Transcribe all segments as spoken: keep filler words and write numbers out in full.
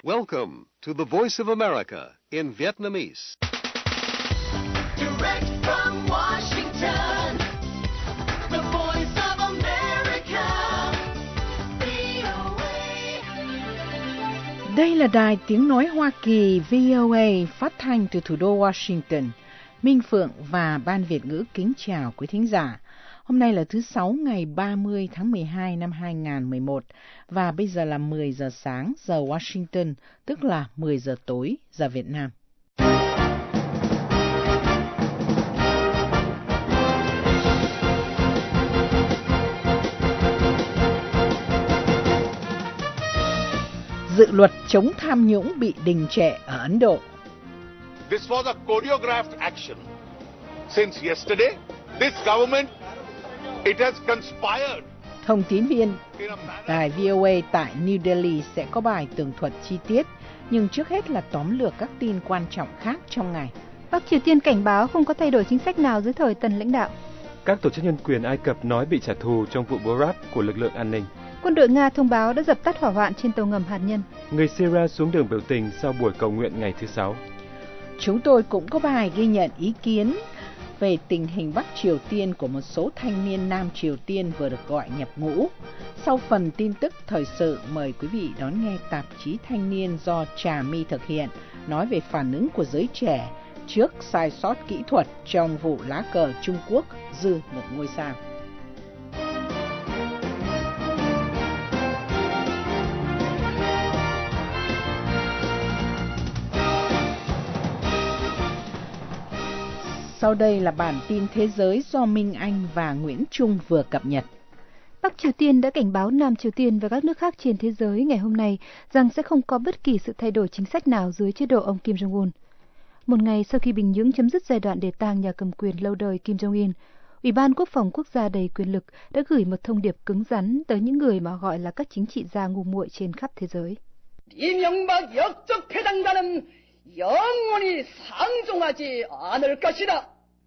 Welcome to the Voice of America in Vietnamese. Direct from Washington, the Voice of America, vê o a. Đây là đài tiếng nói Hoa Kỳ vê o a phát thanh từ thủ đô Washington. Minh Phượng và Ban Việt ngữ kính chào quý thính giả. Hôm nay là thứ Sáu ngày ba mươi tháng mười hai năm hai nghìn không trăm mười một và bây giờ là mười giờ sáng giờ Washington, tức là mười giờ tối giờ Việt Nam. Dự luật chống tham nhũng bị đình trệ ở Ấn Độ. This was a choreographed action. Since yesterday, this government, it has conspired. Thông tín viên đài vê o a tại New Delhi sẽ có bài tường thuật chi tiết, nhưng trước hết là tóm lược các tin quan trọng khác trong ngày. Bắc Triều Tiên cảnh báo không có thay đổi chính sách nào dưới thời Tân lãnh đạo. Các tổ chức nhân quyền Ai Cập nói bị trả thù trong vụ bố ráp của lực lượng an ninh. Quân đội Nga thông báo đã dập tắt hỏa hoạn trên tàu ngầm hạt nhân. Người Syria xuống đường biểu tình sau buổi cầu nguyện ngày thứ Sáu. Chúng tôi cũng có bài ghi nhận ý kiến về tình hình Bắc Triều Tiên của một số thanh niên Nam Triều Tiên vừa được gọi nhập ngũ. Sau phần tin tức thời sự, mời quý vị đón nghe tạp chí Thanh niên do Trà My thực hiện, nói về phản ứng của giới trẻ trước sai sót kỹ thuật trong vụ lá cờ Trung Quốc dư một ngôi sao. Sau đây là bản tin thế giới do Minh Anh và Nguyễn Trung vừa cập nhật. Bắc Triều Tiên đã cảnh báo Nam Triều Tiên và các nước khác trên thế giới ngày hôm nay rằng sẽ không có bất kỳ sự thay đổi chính sách nào dưới chế độ ông Kim Jong-un. Một ngày sau khi Bình Nhưỡng chấm dứt giai đoạn để tang nhà cầm quyền lâu đời Kim Jong-un, Ủy ban Quốc phòng Quốc gia đầy quyền lực đã gửi một thông điệp cứng rắn tới những người mà gọi là các chính trị gia ngu muội trên khắp thế giới. 이명박 역적 해당자는 영원히 상종하지 않을 것이다.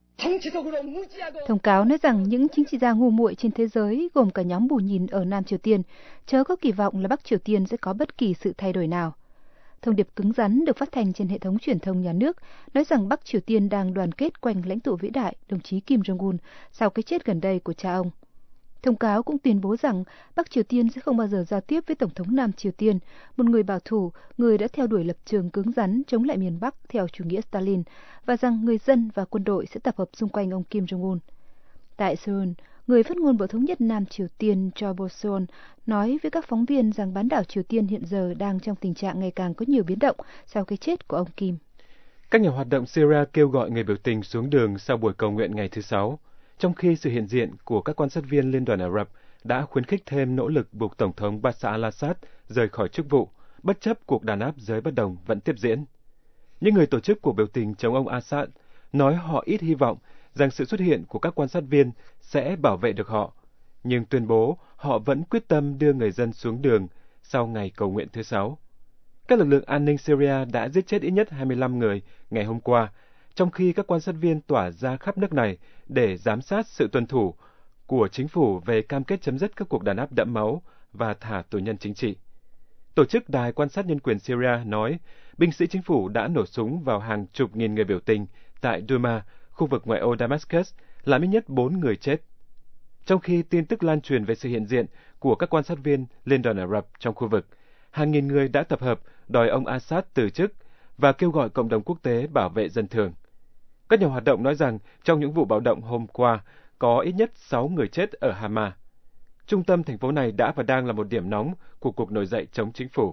정치적으로 무지하고. Thông cáo nói rằng những chính trị gia ngu muội trên thế giới, gồm cả nhóm bù nhìn ở Nam Triều Tiên, chớ có kỳ vọng là Bắc Triều Tiên sẽ có bất kỳ sự thay đổi nào. Thông điệp cứng rắn được phát thanh trên hệ thống truyền thông nhà nước nói rằng Bắc Triều Tiên đang đoàn kết quanh lãnh tụ vĩ đại đồng chí Kim Jong-un sau cái chết gần đây của cha ông. Thông cáo cũng tuyên bố rằng Bắc Triều Tiên sẽ không bao giờ giao tiếp với Tổng thống Nam Triều Tiên, một người bảo thủ, người đã theo đuổi lập trường cứng rắn chống lại miền Bắc theo chủ nghĩa Stalin, và rằng người dân và quân đội sẽ tập hợp xung quanh ông Kim Jong-un. Tại Seoul, người phát ngôn Bộ Thống nhất Nam Triều Tiên Cho Bo-seon nói với các phóng viên rằng bán đảo Triều Tiên hiện giờ đang trong tình trạng ngày càng có nhiều biến động sau cái chết của ông Kim. Các nhà hoạt động Syria kêu gọi người biểu tình xuống đường sau buổi cầu nguyện ngày thứ Sáu, trong khi sự hiện diện của các quan sát viên Liên đoàn Ả Rập đã khuyến khích thêm nỗ lực buộc Tổng thống Bashar al-Assad rời khỏi chức vụ, bất chấp cuộc đàn áp giới bất đồng vẫn tiếp diễn. Những người tổ chức cuộc biểu tình chống ông Assad nói họ ít hy vọng rằng sự xuất hiện của các quan sát viên sẽ bảo vệ được họ, nhưng tuyên bố họ vẫn quyết tâm đưa người dân xuống đường sau ngày cầu nguyện thứ Sáu. Các lực lượng an ninh Syria đã giết chết ít nhất hai mươi lăm người ngày hôm qua, trong khi các quan sát viên tỏa ra khắp nước này để giám sát sự tuân thủ của chính phủ về cam kết chấm dứt các cuộc đàn áp đẫm máu và thả tù nhân chính trị. Tổ chức Đài quan sát nhân quyền Syria nói binh sĩ chính phủ đã nổ súng vào hàng chục nghìn người biểu tình tại Douma, khu vực ngoại ô Damascus, làm ít nhất bốn người chết. Trong khi tin tức lan truyền về sự hiện diện của các quan sát viên Liên đoàn Ả Rập trong khu vực, hàng nghìn người đã tập hợp đòi ông Assad từ chức và kêu gọi cộng đồng quốc tế bảo vệ dân thường. Các nhà hoạt động nói rằng trong những vụ bạo động hôm qua có ít nhất sáu người chết ở Hama. Trung tâm thành phố này đã và đang là một điểm nóng của cuộc nổi dậy chống chính phủ.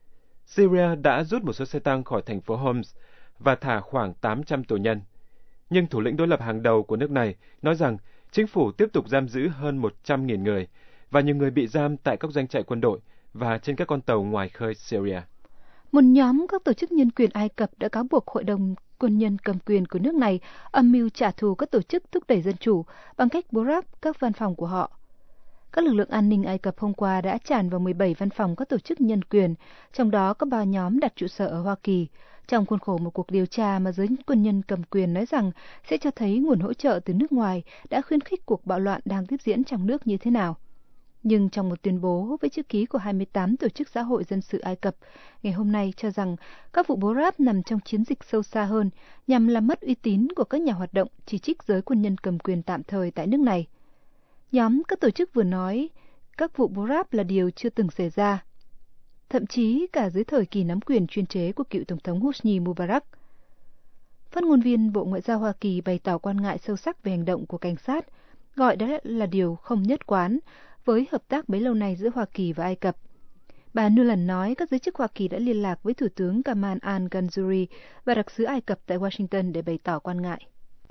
Syria đã rút một số xe tăng khỏi thành phố Homs và thả khoảng tám trăm tù nhân. Nhưng thủ lĩnh đối lập hàng đầu của nước này nói rằng chính phủ tiếp tục giam giữ hơn một trăm nghìn người và nhiều người bị giam tại các doanh trại quân đội và trên các con tàu ngoài khơi Syria. Một nhóm các tổ chức nhân quyền Ai Cập đã cáo buộc Hội đồng quân nhân cầm quyền của nước này âm mưu trả thù các tổ chức thúc đẩy dân chủ bằng cách bố ráp các văn phòng của họ. Các lực lượng an ninh Ai Cập hôm qua đã tràn vào mười bảy văn phòng các tổ chức nhân quyền, trong đó có ba nhóm đặt trụ sở ở Hoa Kỳ, trong khuôn khổ một cuộc điều tra mà giới quân nhân cầm quyền nói rằng sẽ cho thấy nguồn hỗ trợ từ nước ngoài đã khuyến khích cuộc bạo loạn đang tiếp diễn trong nước như thế nào. Nhưng trong một tuyên bố với chữ ký của hai mươi tám tổ chức xã hội dân sự Ai Cập, ngày hôm nay cho rằng các vụ bố ráp nằm trong chiến dịch sâu xa hơn nhằm làm mất uy tín của các nhà hoạt động chỉ trích giới quân nhân cầm quyền tạm thời tại nước này. Nhóm các tổ chức vừa nói các vụ bố ráp là điều chưa từng xảy ra, thậm chí cả dưới thời kỳ nắm quyền chuyên chế của cựu Tổng thống Hosni Mubarak. Phát ngôn viên Bộ Ngoại giao Hoa Kỳ bày tỏ quan ngại sâu sắc về hành động của cảnh sát, gọi đó là điều không nhất quán với hợp tác bấy lâu nay giữa Hoa Kỳ và Ai Cập. Bà Nuland nói các giới chức Hoa Kỳ đã liên lạc với Thủ tướng Kamal al-Ganzouri và đặc sứ Ai Cập tại Washington để bày tỏ quan ngại.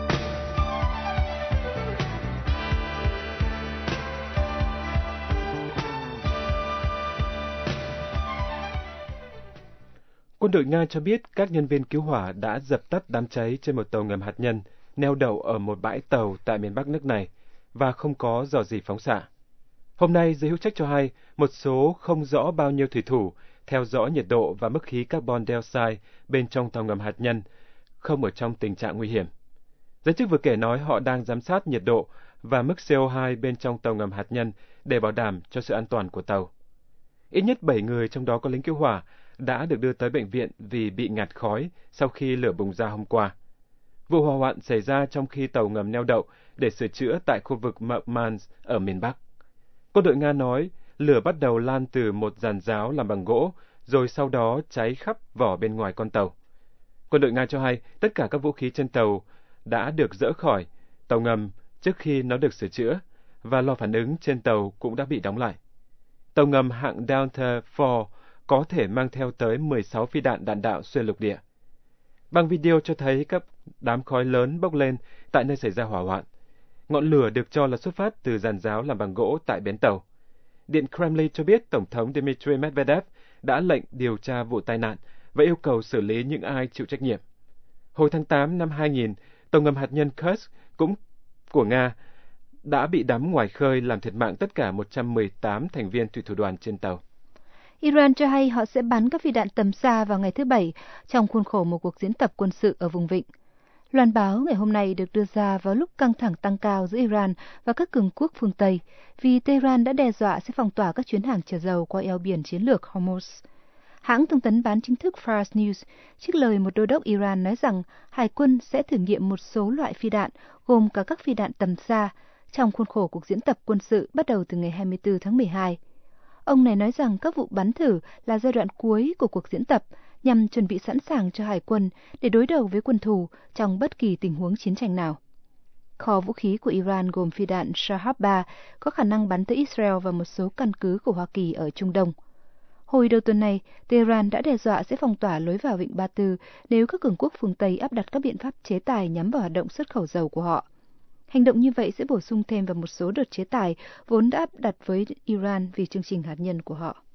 Quân đội Nga cho biết các nhân viên cứu hỏa đã dập tắt đám cháy trên một tàu ngầm hạt nhân neo đậu ở một bãi tàu tại miền Bắc nước này và không có rò rỉ phóng xạ. Hôm nay, giới hữu trách cho hay một số không rõ bao nhiêu thủy thủ theo dõi nhiệt độ và mức khí carbon dioxide bên trong tàu ngầm hạt nhân không ở trong tình trạng nguy hiểm. Giới chức vừa kể nói họ đang giám sát nhiệt độ và mức xê o hai bên trong tàu ngầm hạt nhân để bảo đảm cho sự an toàn của tàu. Ít nhất bảy người, trong đó có lính cứu hỏa, đã được đưa tới bệnh viện vì bị ngạt khói sau khi lửa bùng ra hôm qua. Vụ hỏa hoạn xảy ra trong khi tàu ngầm neo đậu để sửa chữa tại khu vực Murmansk ở miền Bắc. Quân đội Nga nói lửa bắt đầu lan từ một giàn giáo làm bằng gỗ, rồi sau đó cháy khắp vỏ bên ngoài con tàu. Quân đội Nga cho hay tất cả các vũ khí trên tàu đã được dỡ khỏi tàu ngầm trước khi nó được sửa chữa, và lò phản ứng trên tàu cũng đã bị đóng lại. Tàu ngầm hạng Delta bốn có thể mang theo tới mười sáu phi đạn đạn đạo xuyên lục địa. Băng video cho thấy các đám khói lớn bốc lên tại nơi xảy ra hỏa hoạn. Ngọn lửa được cho là xuất phát từ giàn giáo làm bằng gỗ tại bến tàu. Điện Kremlin cho biết Tổng thống Dmitry Medvedev đã lệnh điều tra vụ tai nạn và yêu cầu xử lý những ai chịu trách nhiệm. Hồi tháng tám năm hai nghìn, tàu ngầm hạt nhân Kursk cũng của Nga đã bị đắm ngoài khơi làm thiệt mạng tất cả một trăm mười tám thành viên thủy thủ đoàn trên tàu. Iran cho hay họ sẽ bắn các phi đạn tầm xa vào ngày thứ Bảy trong khuôn khổ một cuộc diễn tập quân sự ở vùng vịnh. Loan báo ngày hôm nay được đưa ra vào lúc căng thẳng tăng cao giữa Iran và các cường quốc phương Tây vì Tehran đã đe dọa sẽ phong tỏa các chuyến hàng chở dầu qua eo biển chiến lược Hormuz. Hãng thông tấn bán chính thức Fars News trích lời một đô đốc Iran nói rằng Hải quân sẽ thử nghiệm một số loại phi đạn gồm cả các phi đạn tầm xa trong khuôn khổ cuộc diễn tập quân sự bắt đầu từ ngày hai mươi tư tháng mười hai. Ông này nói rằng các vụ bắn thử là giai đoạn cuối của cuộc diễn tập nhằm chuẩn bị sẵn sàng cho Hải quân để đối đầu với quân thù trong bất kỳ tình huống chiến tranh nào. Kho vũ khí của Iran gồm phi đạn Shahab ba có khả năng bắn tới Israel và một số căn cứ của Hoa Kỳ ở Trung Đông. Hồi đầu tuần này, Tehran đã đe dọa sẽ phong tỏa lối vào vịnh Ba Tư nếu các cường quốc phương Tây áp đặt các biện pháp chế tài nhắm vào hoạt động xuất khẩu dầu của họ. Hành động như vậy sẽ bổ sung thêm vào một số đợt chế tài vốn đã áp đặt với Iran vì chương trình hạt nhân của họ.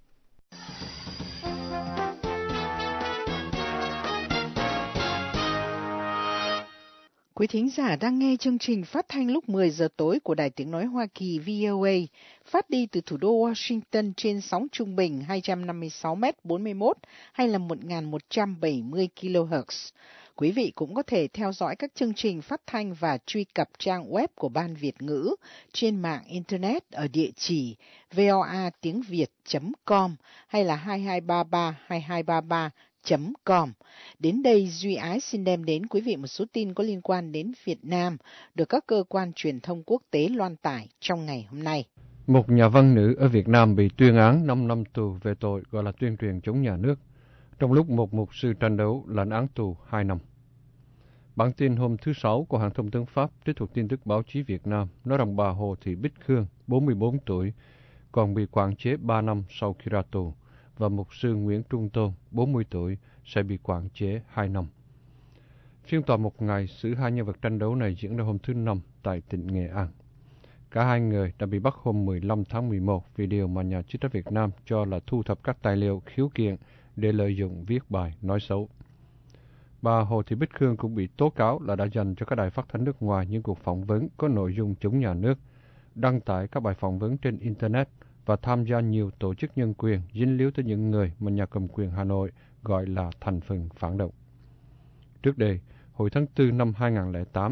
Quý thính giả đang nghe chương trình phát thanh lúc mười giờ tối của Đài Tiếng Nói Hoa Kỳ V O A, phát đi từ thủ đô Washington trên sóng trung bình hai trăm năm mươi sáu mét bốn mươi mốt hay là một nghìn một trăm bảy mươi ki lô héc. Quý vị cũng có thể theo dõi các chương trình phát thanh và truy cập trang web của Ban Việt ngữ trên mạng Internet ở địa chỉ voa tiếng việt chấm com hay là hai hai ba ba hai hai ba ba chấm com. Đến đây Duy Ái xin đem đến quý vị một số tin có liên quan đến Việt Nam được các cơ quan truyền thông quốc tế loan tải trong ngày hôm nay. Một nhà văn nữ ở Việt Nam bị tuyên án năm năm tù về tội gọi là tuyên truyền chống nhà nước, trong lúc một mục sư tranh đấu lãnh án tù hai năm. Bản tin hôm thứ Sáu của hãng thông tấn Pháp trích thuộc tin tức báo chí Việt Nam nói rằng bà Hồ Thị Bích Khương, bốn mươi bốn tuổi, còn bị quản chế ba năm sau khi ra tù, và mục sư Nguyễn Trung Tôn, bốn mươi tuổi, sẽ bị quản chế hai năm. Phiên tòa một ngày xử hai nhân vật tranh đấu này diễn ra hôm thứ Năm tại tỉnh Nghệ An. Cả hai người đã bị bắt hôm mười lăm tháng mười một vì điều mà nhà chức trách Việt Nam cho là thu thập các tài liệu khiếu kiện để lợi dụng viết bài nói xấu. Bà Hồ Thị Bích Khương cũng bị tố cáo là đã dành cho các đài phát thanh nước ngoài những cuộc phỏng vấn có nội dung chống nhà nước, đăng tải các bài phỏng vấn trên Internet và tham gia nhiều tổ chức nhân quyền dính líu tới những người mà nhà cầm quyền Hà Nội gọi là thành phần phản động. Trước đây, hồi tháng tư năm hai nghìn không trăm lẻ tám,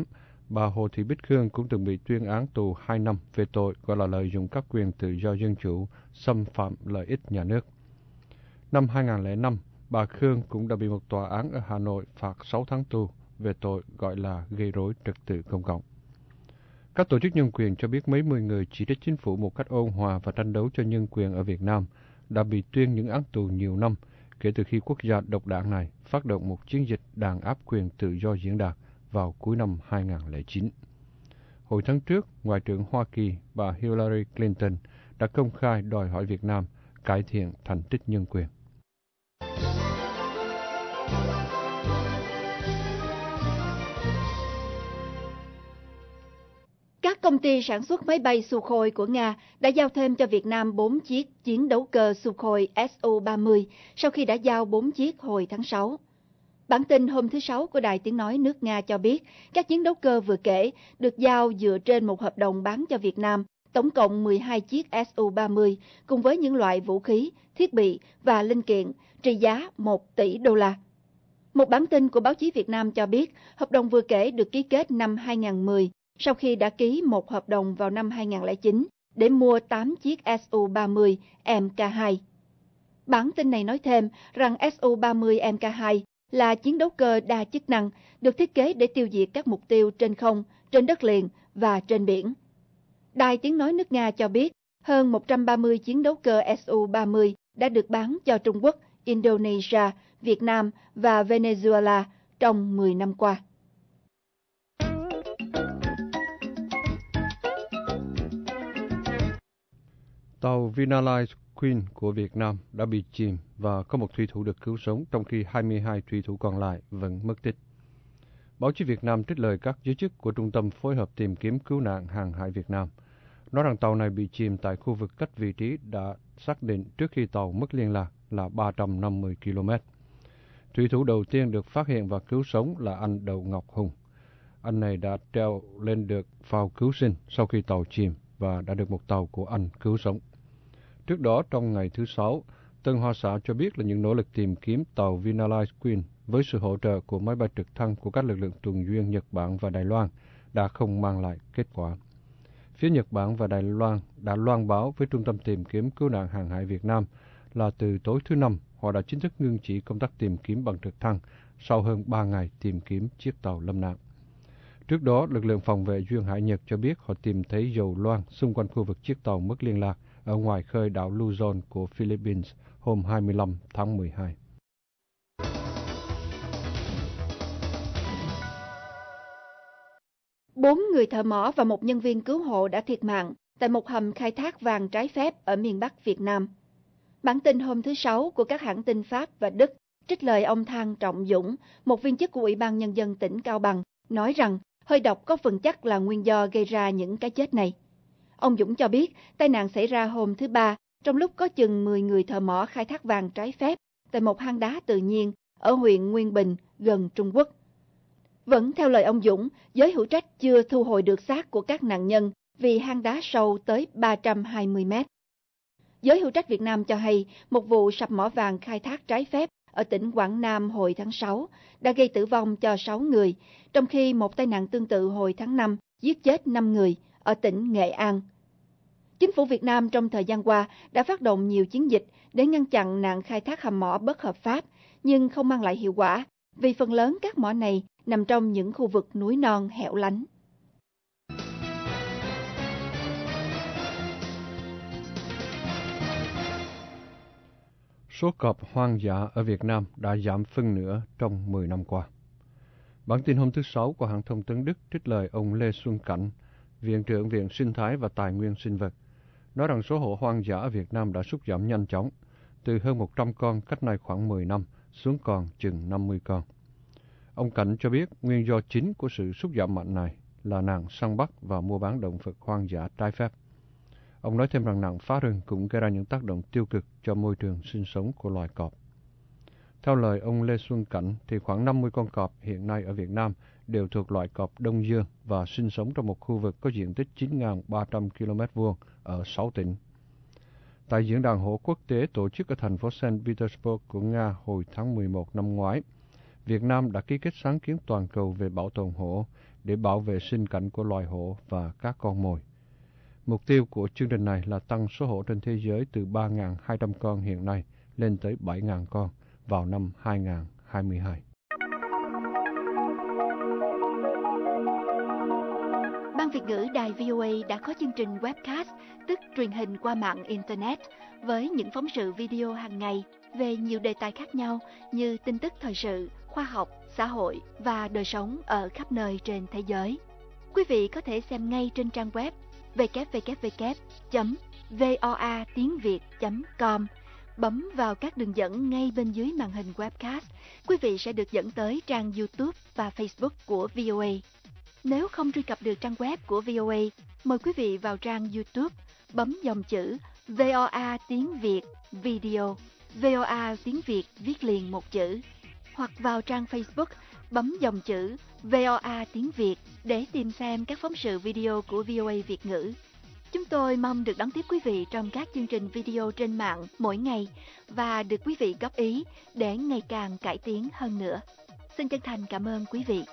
Bà Hồ Thị Bích Khương cũng từng bị tuyên án tù hai năm về tội gọi là lợi dụng các quyền tự do dân chủ, xâm phạm lợi ích nhà nước. Năm hai nghìn không trăm lẻ năm, bà Khương cũng đã bị một tòa án ở Hà Nội phạt sáu tháng tù về tội gọi là gây rối trật tự công cộng. Các tổ chức nhân quyền cho biết mấy mươi người chỉ trích chính phủ một cách ôn hòa và tranh đấu cho nhân quyền ở Việt Nam đã bị tuyên những án tù nhiều năm kể từ khi quốc gia độc đảng này phát động một chiến dịch đàn áp quyền tự do diễn đạt vào cuối năm hai nghìn không trăm lẻ chín. Hồi tháng trước, Ngoại trưởng Hoa Kỳ bà Hillary Clinton đã công khai đòi hỏi Việt Nam cải thiện thành tích nhân quyền. Các công ty sản xuất máy bay Sukhoi của Nga đã giao thêm cho Việt Nam bốn chiếc chiến đấu cơ Sukhoi Su ba mươi sau khi đã giao bốn chiếc hồi tháng sáu. Bản tin hôm thứ Sáu của Đài Tiếng Nói nước Nga cho biết các chiến đấu cơ vừa kể được giao dựa trên một hợp đồng bán cho Việt Nam tổng cộng mười hai chiếc Su ba mươi cùng với những loại vũ khí, thiết bị và linh kiện trị giá một tỷ đô la. Một bản tin của báo chí Việt Nam cho biết hợp đồng vừa kể được ký kết năm hai nghìn không trăm mười sau khi đã ký một hợp đồng vào năm hai nghìn không trăm lẻ chín để mua tám chiếc Su ba mươi M K hai. Bản tin này nói thêm rằng Su ba mươi M K hai là chiến đấu cơ đa chức năng được thiết kế để tiêu diệt các mục tiêu trên không, trên đất liền và trên biển. Đài Tiếng Nói nước Nga cho biết hơn một trăm ba mươi chiến đấu cơ Su ba mươi đã được bán cho Trung Quốc, Indonesia, Việt Nam và Venezuela trong mười năm qua. Tàu Vinalize Queen của Việt Nam đã bị chìm và có một thủy thủ được cứu sống trong khi hai mươi hai thủy thủ còn lại vẫn mất tích. Báo chí Việt Nam trích lời các giới chức của Trung tâm Phối hợp Tìm kiếm Cứu nạn Hàng hải Việt Nam, nói rằng tàu này bị chìm tại khu vực cách vị trí đã xác định trước khi tàu mất liên lạc là ba trăm năm mươi ki lô mét. Thủy thủ đầu tiên được phát hiện và cứu sống là anh Đậu Ngọc Hùng. Anh này đã treo lên được phao cứu sinh sau khi tàu chìm và đã được một tàu của Anh cứu sống. Trước đó, trong ngày thứ Sáu, Tân Hoa Xã cho biết là những nỗ lực tìm kiếm tàu Vinalize Queen với sự hỗ trợ của máy bay trực thăng của các lực lượng tuần duyên Nhật Bản và Đài Loan đã không mang lại kết quả. Phía Nhật Bản và Đài Loan đã loan báo với Trung tâm Tìm kiếm Cứu nạn Hàng hải Việt Nam là từ tối thứ Năm, họ đã chính thức ngưng chỉ công tác tìm kiếm bằng trực thăng sau hơn ba ngày tìm kiếm chiếc tàu lâm nạn. Trước đó, lực lượng phòng vệ duyên hải Nhật cho biết họ tìm thấy dầu loang xung quanh khu vực chiếc tàu mất liên lạc ở ngoài khơi đảo Luzon của Philippines hôm hai mươi lăm tháng mười hai. Bốn người thợ mỏ và một nhân viên cứu hộ đã thiệt mạng tại một hầm khai thác vàng trái phép ở miền Bắc Việt Nam. Bản tin hôm thứ Sáu của các hãng tin Pháp và Đức trích lời ông Thang Trọng Dũng, một viên chức của Ủy ban Nhân dân tỉnh Cao Bằng, nói rằng hơi độc có phần chắc là nguyên do gây ra những cái chết này. Ông Dũng cho biết tai nạn xảy ra hôm thứ Ba trong lúc có chừng mười người thợ mỏ khai thác vàng trái phép tại một hang đá tự nhiên ở huyện Nguyên Bình gần Trung Quốc. Vẫn theo lời ông Dũng, giới hữu trách chưa thu hồi được xác của các nạn nhân vì hang đá sâu tới ba trăm hai mươi mét. Giới hữu trách Việt Nam cho hay một vụ sập mỏ vàng khai thác trái phép ở tỉnh Quảng Nam hồi tháng sáu đã gây tử vong cho sáu người, trong khi một tai nạn tương tự hồi tháng năm giết chết năm người ở tỉnh Nghệ An. Chính phủ Việt Nam trong thời gian qua đã phát động nhiều chiến dịch để ngăn chặn nạn khai thác hầm mỏ bất hợp pháp, nhưng không mang lại hiệu quả vì phần lớn các mỏ này nằm trong những khu vực núi non hẻo lánh. Số cọp hoang dã ở Việt Nam đã giảm phân nửa trong mười năm qua. Bản tin hôm thứ Sáu của hãng thông tấn Đức trích lời ông Lê Xuân Cảnh, Viện trưởng Viện Sinh thái và Tài nguyên sinh vật, nói rằng số hộ hoang dã ở Việt Nam đã sút giảm nhanh chóng, từ hơn một trăm con cách nay khoảng mười năm xuống còn chừng năm mươi con. Ông Cảnh cho biết nguyên do chính của sự sút giảm mạnh này là nạn săn bắt và mua bán động vật hoang dã trái phép. Ông nói thêm rằng nạn phá rừng cũng gây ra những tác động tiêu cực cho môi trường sinh sống của loài cọp. Theo lời ông Lê Xuân Cảnh, thì khoảng năm mươi con cọp hiện nay ở Việt Nam đều thuộc loại cọp Đông Dương và sinh sống trong một khu vực có diện tích chín nghìn ba trăm ki lô mét vuông ở sáu tỉnh. Tại diễn đàn hổ quốc tế tổ chức ở thành phố Saint Petersburg của Nga hồi tháng mười một năm ngoái, Việt Nam đã ký kết sáng kiến toàn cầu về bảo tồn hổ để bảo vệ sinh cảnh của loài hổ và các con mồi. Mục tiêu của chương trình này là tăng số hổ trên thế giới từ ba nghìn hai trăm con hiện nay lên tới bảy nghìn con vào năm hai nghìn không trăm hai mươi hai. Ban Việt ngữ Đài vê o a đã có chương trình webcast, tức truyền hình qua mạng Internet, với những phóng sự video hàng ngày về nhiều đề tài khác nhau như tin tức thời sự, khoa học, xã hội và đời sống ở khắp nơi trên thế giới. Quý vị có thể xem ngay trên trang web w w w chấm voa tiếng việt chấm com. Bấm vào các đường dẫn ngay bên dưới màn hình webcast, quý vị sẽ được dẫn tới trang YouTube và Facebook của vê o a. Nếu không truy cập được trang web của vê o a, mời quý vị vào trang YouTube, bấm dòng chữ vê o a tiếng Việt Video, vê o a tiếng Việt viết liền một chữ, hoặc vào trang Facebook, bấm dòng chữ vê o a tiếng Việt để tìm xem các phóng sự video của vê o a Việt ngữ. Chúng tôi mong được đón tiếp quý vị trong các chương trình video trên mạng mỗi ngày và được quý vị góp ý để ngày càng cải tiến hơn nữa. Xin chân thành cảm ơn quý vị.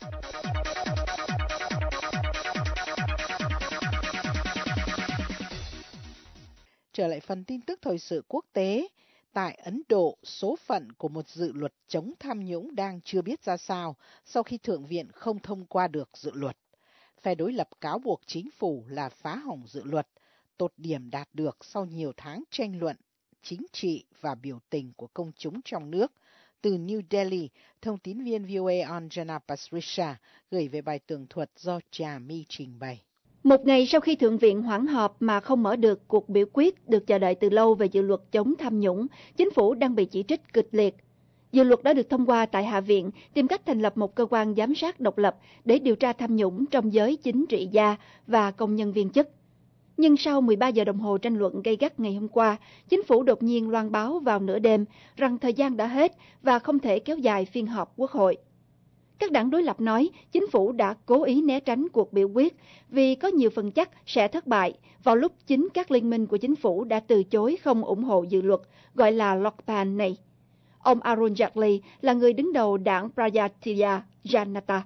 Trở lại phần tin tức thời sự quốc tế, tại Ấn Độ, số phận của một dự luật chống tham nhũng đang chưa biết ra sao sau khi Thượng viện không thông qua được dự luật. Phe đối lập cáo buộc chính phủ là phá hỏng dự luật, tột điểm đạt được sau nhiều tháng tranh luận chính trị và biểu tình của công chúng trong nước. Từ New Delhi, thông tín viên vê o a Anjana Pasricha gửi về bài tường thuật do Trà My trình bày. Một ngày sau khi Thượng viện hoãn họp mà không mở được cuộc biểu quyết được chờ đợi từ lâu về dự luật chống tham nhũng, chính phủ đang bị chỉ trích kịch liệt. Dự luật đã được thông qua tại Hạ viện, tìm cách thành lập một cơ quan giám sát độc lập để điều tra tham nhũng trong giới chính trị gia và công nhân viên chức. Nhưng sau mười ba giờ đồng hồ tranh luận gay gắt ngày hôm qua, chính phủ đột nhiên loan báo vào nửa đêm rằng thời gian đã hết và không thể kéo dài phiên họp quốc hội. Các đảng đối lập nói chính phủ đã cố ý né tránh cuộc biểu quyết vì có nhiều phần chắc sẽ thất bại vào lúc chính các liên minh của chính phủ đã từ chối không ủng hộ dự luật gọi là Lokpan này. Ông Arun Jaitley là người đứng đầu đảng Prajatiya Janata.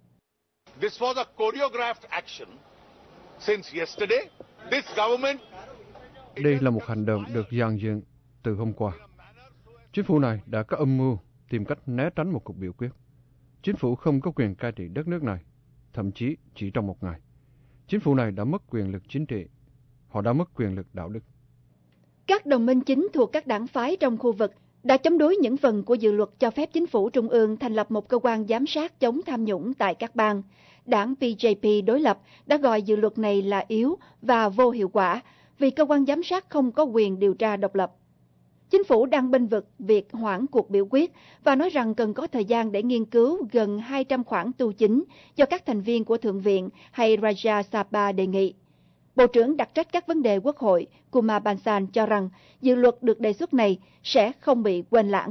This was a choreographed action. Since yesterday, this government... Đây là một hành động được dàn dựng từ hôm qua. Chính phủ này đã có âm mưu tìm cách né tránh một cuộc biểu quyết. Chính phủ không có quyền cai trị đất nước này, thậm chí chỉ trong một ngày. Chính phủ này đã mất quyền lực chính trị. Họ đã mất quyền lực đạo đức. Các đồng minh chính thuộc các đảng phái trong khu vực đã chống đối những phần của dự luật cho phép chính phủ trung ương thành lập một cơ quan giám sát chống tham nhũng tại các bang. Đảng pê jê pê đối lập đã gọi dự luật này là yếu và vô hiệu quả vì cơ quan giám sát không có quyền điều tra độc lập. Chính phủ đang bênh vực việc hoãn cuộc biểu quyết và nói rằng cần có thời gian để nghiên cứu gần hai trăm khoản tu chính do các thành viên của Thượng viện hay Rajya Sabha đề nghị. Bộ trưởng đặc trách các vấn đề quốc hội Kumar Bansan cho rằng dự luật được đề xuất này sẽ không bị quên lãng.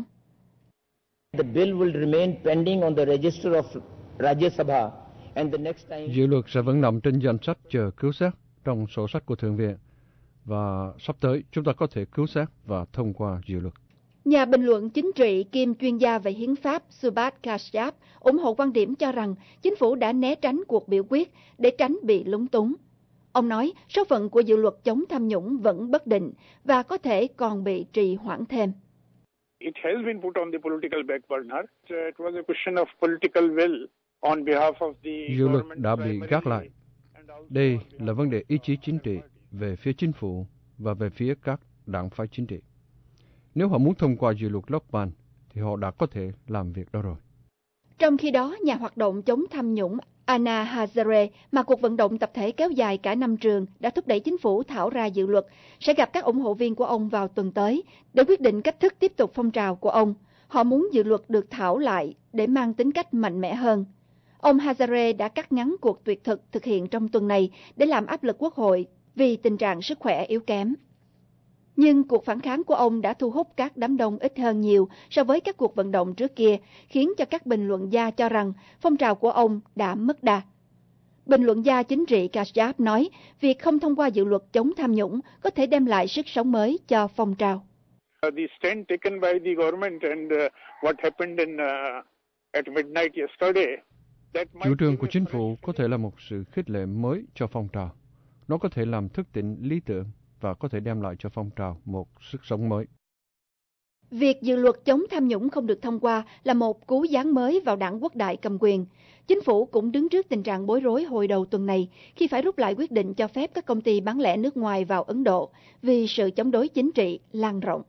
Dự luật sẽ vẫn nằm trên danh sách chờ cứu xét trong sổ sách của Thượng viện. Và sắp tới chúng ta có thể cứu xét và thông qua dự luật. Nhà bình luận chính trị kiêm chuyên gia về hiến pháp Subhash Kashyap ủng hộ quan điểm cho rằng chính phủ đã né tránh cuộc biểu quyết để tránh bị lúng túng. Ông nói số phận của dự luật chống tham nhũng vẫn bất định và có thể còn bị trì hoãn thêm. It has been put on the political back burner. It was a question of political will on behalf of the Dự luật đã bị gác lại. Đây là vấn đề ý chí chính trị về phía chính phủ và về phía các đảng phái chính trị. Nếu họ muốn thông qua dự luật Lokpan, thì họ đã có thể làm việc đó rồi. Trong khi đó, nhà hoạt động chống tham nhũng Anna Hazare, mà cuộc vận động tập thể kéo dài cả năm trường, đã thúc đẩy chính phủ thảo ra dự luật, sẽ gặp các ủng hộ viên của ông vào tuần tới để quyết định cách thức tiếp tục phong trào của ông. Họ muốn dự luật được thảo lại để mang tính cách mạnh mẽ hơn. Ông Hazare đã cắt ngắn cuộc tuyệt thực thực hiện trong tuần này để làm áp lực quốc hội vì tình trạng sức khỏe yếu kém. Nhưng cuộc phản kháng của ông đã thu hút các đám đông ít hơn nhiều so với các cuộc vận động trước kia, khiến cho các bình luận gia cho rằng phong trào của ông đã mất đà. Bình luận gia chính trị Kashyap nói việc không thông qua dự luật chống tham nhũng có thể đem lại sức sống mới cho phong trào. The stand taken by the government and what happened in at midnight yesterday. that Chủ might trương give của a chính fresh phủ có thể là một sự khích lệ mới cho phong trào. Nó có thể làm thức tỉnh lý tưởng và có thể đem lại cho phong trào một sức sống mới. Việc dự luật chống tham nhũng không được thông qua là một cú giáng mới vào đảng quốc đại cầm quyền. Chính phủ cũng đứng trước tình trạng bối rối hồi đầu tuần này khi phải rút lại quyết định cho phép các công ty bán lẻ nước ngoài vào Ấn Độ vì sự chống đối chính trị lan rộng.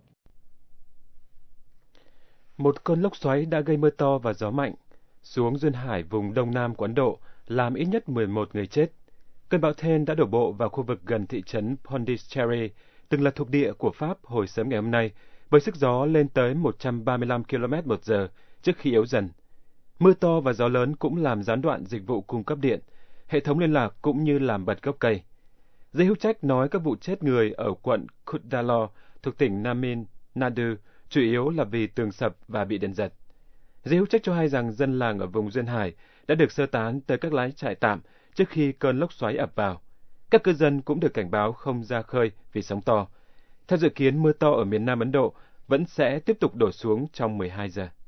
Một cơn lốc xoáy đã gây mưa to và gió mạnh xuống duyên hải vùng đông nam của Ấn Độ, làm ít nhất mười một người chết. Cơn bão Thane đã đổ bộ vào khu vực gần thị trấn Pondicherry, từng là thuộc địa của Pháp hồi sớm ngày hôm nay, với sức gió lên tới một trăm ba mươi lăm ki lô mét một giờ trước khi yếu dần. Mưa to và gió lớn cũng làm gián đoạn dịch vụ cung cấp điện, hệ thống liên lạc cũng như làm bật gốc cây. Giới hữu trách nói các vụ chết người ở quận Cuddalore thuộc tỉnh Tamil Nadu chủ yếu là vì tường sập và bị điện giật. Giới hữu trách cho hay rằng dân làng ở vùng duyên hải đã được sơ tán tới các lán trại tạm trước khi cơn lốc xoáy ập vào. Các cư dân cũng được cảnh báo không ra khơi vì sóng to. Theo dự kiến, mưa to ở miền Nam Ấn Độ vẫn sẽ tiếp tục đổ xuống trong mười hai giờ.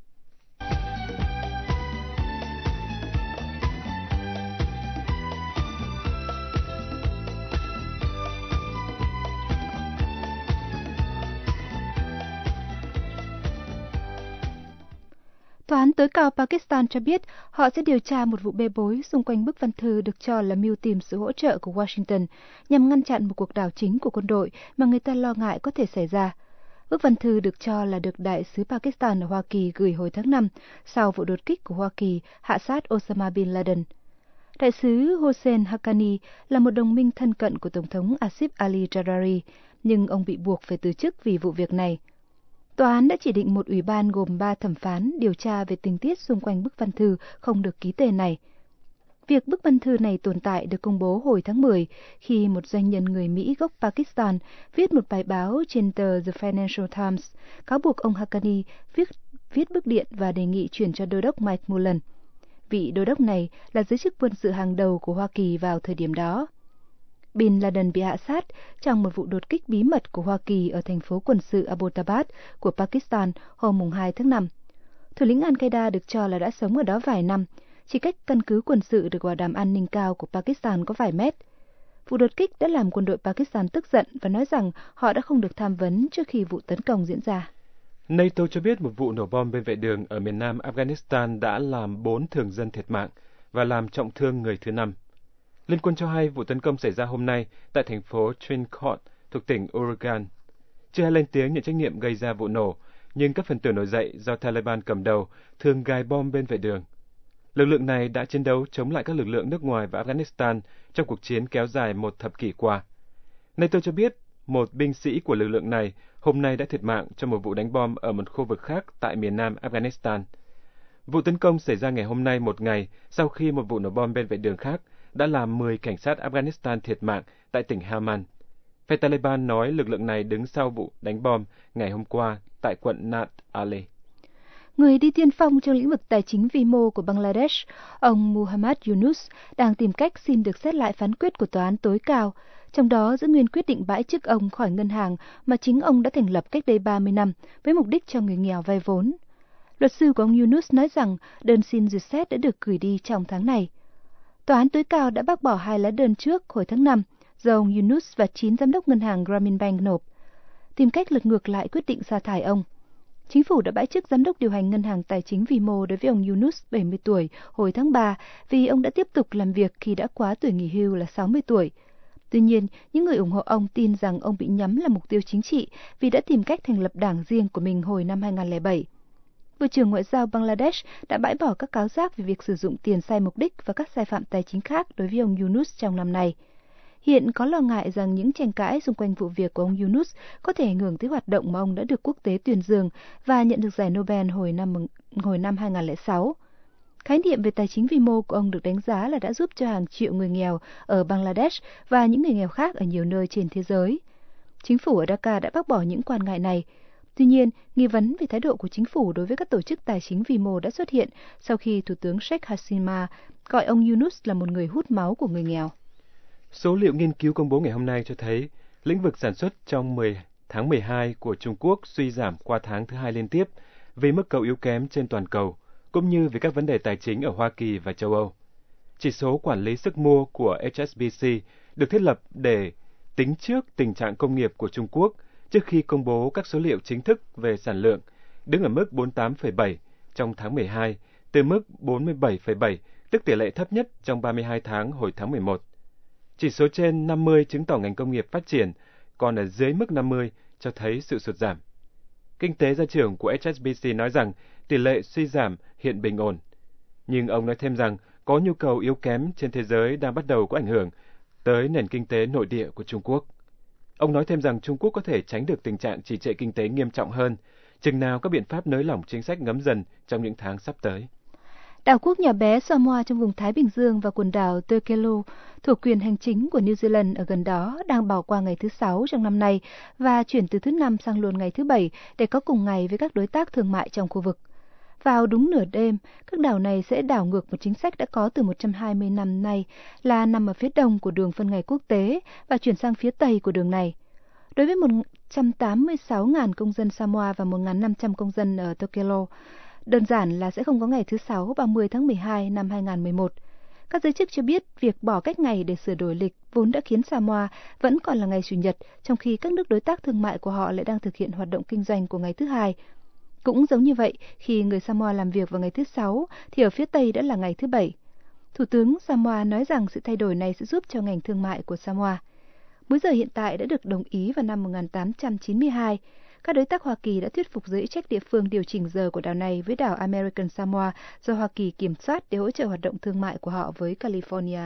Tòa án tối cao Pakistan cho biết họ sẽ điều tra một vụ bê bối xung quanh bức văn thư được cho là mưu tìm sự hỗ trợ của Washington nhằm ngăn chặn một cuộc đảo chính của quân đội mà người ta lo ngại có thể xảy ra. Bức văn thư được cho là được Đại sứ Pakistan ở Hoa Kỳ gửi hồi tháng năm sau vụ đột kích của Hoa Kỳ hạ sát Osama Bin Laden. Đại sứ Hossein Haqqani là một đồng minh thân cận của Tổng thống Asif Ali Zardari, nhưng ông bị buộc phải từ chức vì vụ việc này. Tòa án đã chỉ định một ủy ban gồm ba thẩm phán điều tra về tình tiết xung quanh bức văn thư không được ký tên này. Việc bức văn thư này tồn tại được công bố hồi tháng mười khi một doanh nhân người Mỹ gốc Pakistan viết một bài báo trên tờ The Financial Times cáo buộc ông Haqqani viết, viết bức điện và đề nghị chuyển cho đô đốc Mike Mullen. Vị đô đốc này là giới chức quân sự hàng đầu của Hoa Kỳ vào thời điểm đó. Bin Laden bị hạ sát trong một vụ đột kích bí mật của Hoa Kỳ ở thành phố quân sự Abbottabad của Pakistan hôm hai tháng năm. Thủ lĩnh Al-Qaeda được cho là đã sống ở đó vài năm, chỉ cách căn cứ quân sự được bảo đảm an ninh cao của Pakistan có vài mét. Vụ đột kích đã làm quân đội Pakistan tức giận và nói rằng họ đã không được tham vấn trước khi vụ tấn công diễn ra. NATO cho biết một vụ nổ bom bên vệ đường ở miền nam Afghanistan đã làm bốn thường dân thiệt mạng và làm trọng thương người thứ năm. Liên quân cho hay vụ tấn công xảy ra hôm nay tại thành phố Trincourt thuộc tỉnh Uruzgan. Chưa ai lên tiếng nhận trách nhiệm gây ra vụ nổ, nhưng các phần tử nổi dậy do Taliban cầm đầu thường gài bom bên vệ đường. Lực lượng này đã chiến đấu chống lại các lực lượng nước ngoài và Afghanistan trong cuộc chiến kéo dài một thập kỷ qua. NATO cho biết một binh sĩ của lực lượng này hôm nay đã thiệt mạng trong một vụ đánh bom ở một khu vực khác tại miền nam Afghanistan. Vụ tấn công xảy ra ngày hôm nay một ngày sau khi một vụ nổ bom bên vệ đường khác đã làm mười cảnh sát Afghanistan thiệt mạng tại tỉnh Helmand. Phe Taliban nói lực lượng này đứng sau vụ đánh bom ngày hôm qua tại quận Naat Ali. Người đi tiên phong trong lĩnh vực tài chính vi mô của Bangladesh, ông Muhammad Yunus, đang tìm cách xin được xét lại phán quyết của tòa án tối cao, trong đó giữ nguyên quyết định bãi chức ông khỏi ngân hàng mà chính ông đã thành lập cách đây ba mươi năm với mục đích cho người nghèo vay vốn. Luật sư của ông Yunus nói rằng đơn xin duyệt xét đã được gửi đi trong tháng này. Tòa án tối cao đã bác bỏ hai lá đơn trước hồi tháng năm do ông Yunus và chín giám đốc ngân hàng Grameen Bank nộp, tìm cách lật ngược lại quyết định sa thải ông. Chính phủ đã bãi chức giám đốc điều hành ngân hàng tài chính vi mô đối với ông Yunus bảy mươi tuổi hồi tháng ba vì ông đã tiếp tục làm việc khi đã quá tuổi nghỉ hưu là sáu mươi tuổi. Tuy nhiên, những người ủng hộ ông tin rằng ông bị nhắm là mục tiêu chính trị vì đã tìm cách thành lập đảng riêng của mình hồi năm hai nghìn không trăm lẻ bảy. Bộ trưởng Ngoại giao Bangladesh đã bãi bỏ các cáo giác về việc sử dụng tiền sai mục đích và các sai phạm tài chính khác đối với ông Yunus trong năm nay. Hiện có lo ngại rằng những tranh cãi xung quanh vụ việc của ông Yunus có thể ảnh hưởng tới hoạt động mà ông đã được quốc tế tuyên dương và nhận được giải Nobel hồi năm, hồi năm hai nghìn không trăm lẻ sáu. Khái niệm về tài chính vi mô của ông được đánh giá là đã giúp cho hàng triệu người nghèo ở Bangladesh và những người nghèo khác ở nhiều nơi trên thế giới. Chính phủ ở Dhaka đã bác bỏ những quan ngại này. Tuy nhiên, nghi vấn về thái độ của chính phủ đối với các tổ chức tài chính vi mô đã xuất hiện sau khi Thủ tướng Sheikh Hasina gọi ông Yunus là một người hút máu của người nghèo. Số liệu nghiên cứu công bố ngày hôm nay cho thấy lĩnh vực sản xuất trong tháng mười hai của Trung Quốc suy giảm qua tháng thứ hai liên tiếp vì mức cầu yếu kém trên toàn cầu, cũng như về các vấn đề tài chính ở Hoa Kỳ và châu Âu. Chỉ số quản lý sức mua của H S B C được thiết lập để tính trước tình trạng công nghiệp của Trung Quốc trước khi công bố các số liệu chính thức về sản lượng, đứng ở mức bốn mươi tám phẩy bảy trong tháng mười hai, từ mức bốn mươi bảy phẩy bảy, tức tỷ lệ thấp nhất trong ba mươi hai tháng hồi tháng mười một. Chỉ số trên năm mươi chứng tỏ ngành công nghiệp phát triển, còn ở dưới mức năm mươi cho thấy sự sụt giảm. Kinh tế gia trưởng của H S B C nói rằng tỷ lệ suy giảm hiện bình ổn. Nhưng ông nói thêm rằng có nhu cầu yếu kém trên thế giới đang bắt đầu có ảnh hưởng tới nền kinh tế nội địa của Trung Quốc. Ông nói thêm rằng Trung Quốc có thể tránh được tình trạng trì trệ kinh tế nghiêm trọng hơn, chừng nào các biện pháp nới lỏng chính sách ngấm dần trong những tháng sắp tới. Đảo quốc nhỏ bé Samoa trong vùng Thái Bình Dương và quần đảo Tokelau thuộc quyền hành chính của New Zealand ở gần đó đang bỏ qua ngày thứ Sáu trong năm nay và chuyển từ thứ Năm sang luôn ngày thứ Bảy để có cùng ngày với các đối tác thương mại trong khu vực. Vào đúng nửa đêm, các đảo này sẽ đảo ngược một chính sách đã có từ một trăm hai mươi năm nay là nằm ở phía đông của đường phân ngày quốc tế và chuyển sang phía tây của đường này. Đối với một trăm tám mươi sáu nghìn công dân Samoa và một nghìn năm trăm công dân ở Tokelau, đơn giản là sẽ không có ngày thứ Sáu ba mươi tháng mười hai năm hai nghìn không trăm mười một. Các giới chức cho biết việc bỏ cách ngày để sửa đổi lịch vốn đã khiến Samoa vẫn còn là ngày Chủ nhật, trong khi các nước đối tác thương mại của họ lại đang thực hiện hoạt động kinh doanh của ngày thứ Hai. Cũng giống như vậy, khi người Samoa làm việc vào ngày thứ Sáu, thì ở phía Tây đã là ngày thứ Bảy. Thủ tướng Samoa nói rằng sự thay đổi này sẽ giúp cho ngành thương mại của Samoa. Múi giờ hiện tại đã được đồng ý vào năm một nghìn tám trăm chín mươi hai. Các đối tác Hoa Kỳ đã thuyết phục giới trách địa phương điều chỉnh giờ của đảo này với đảo American Samoa do Hoa Kỳ kiểm soát để hỗ trợ hoạt động thương mại của họ với California.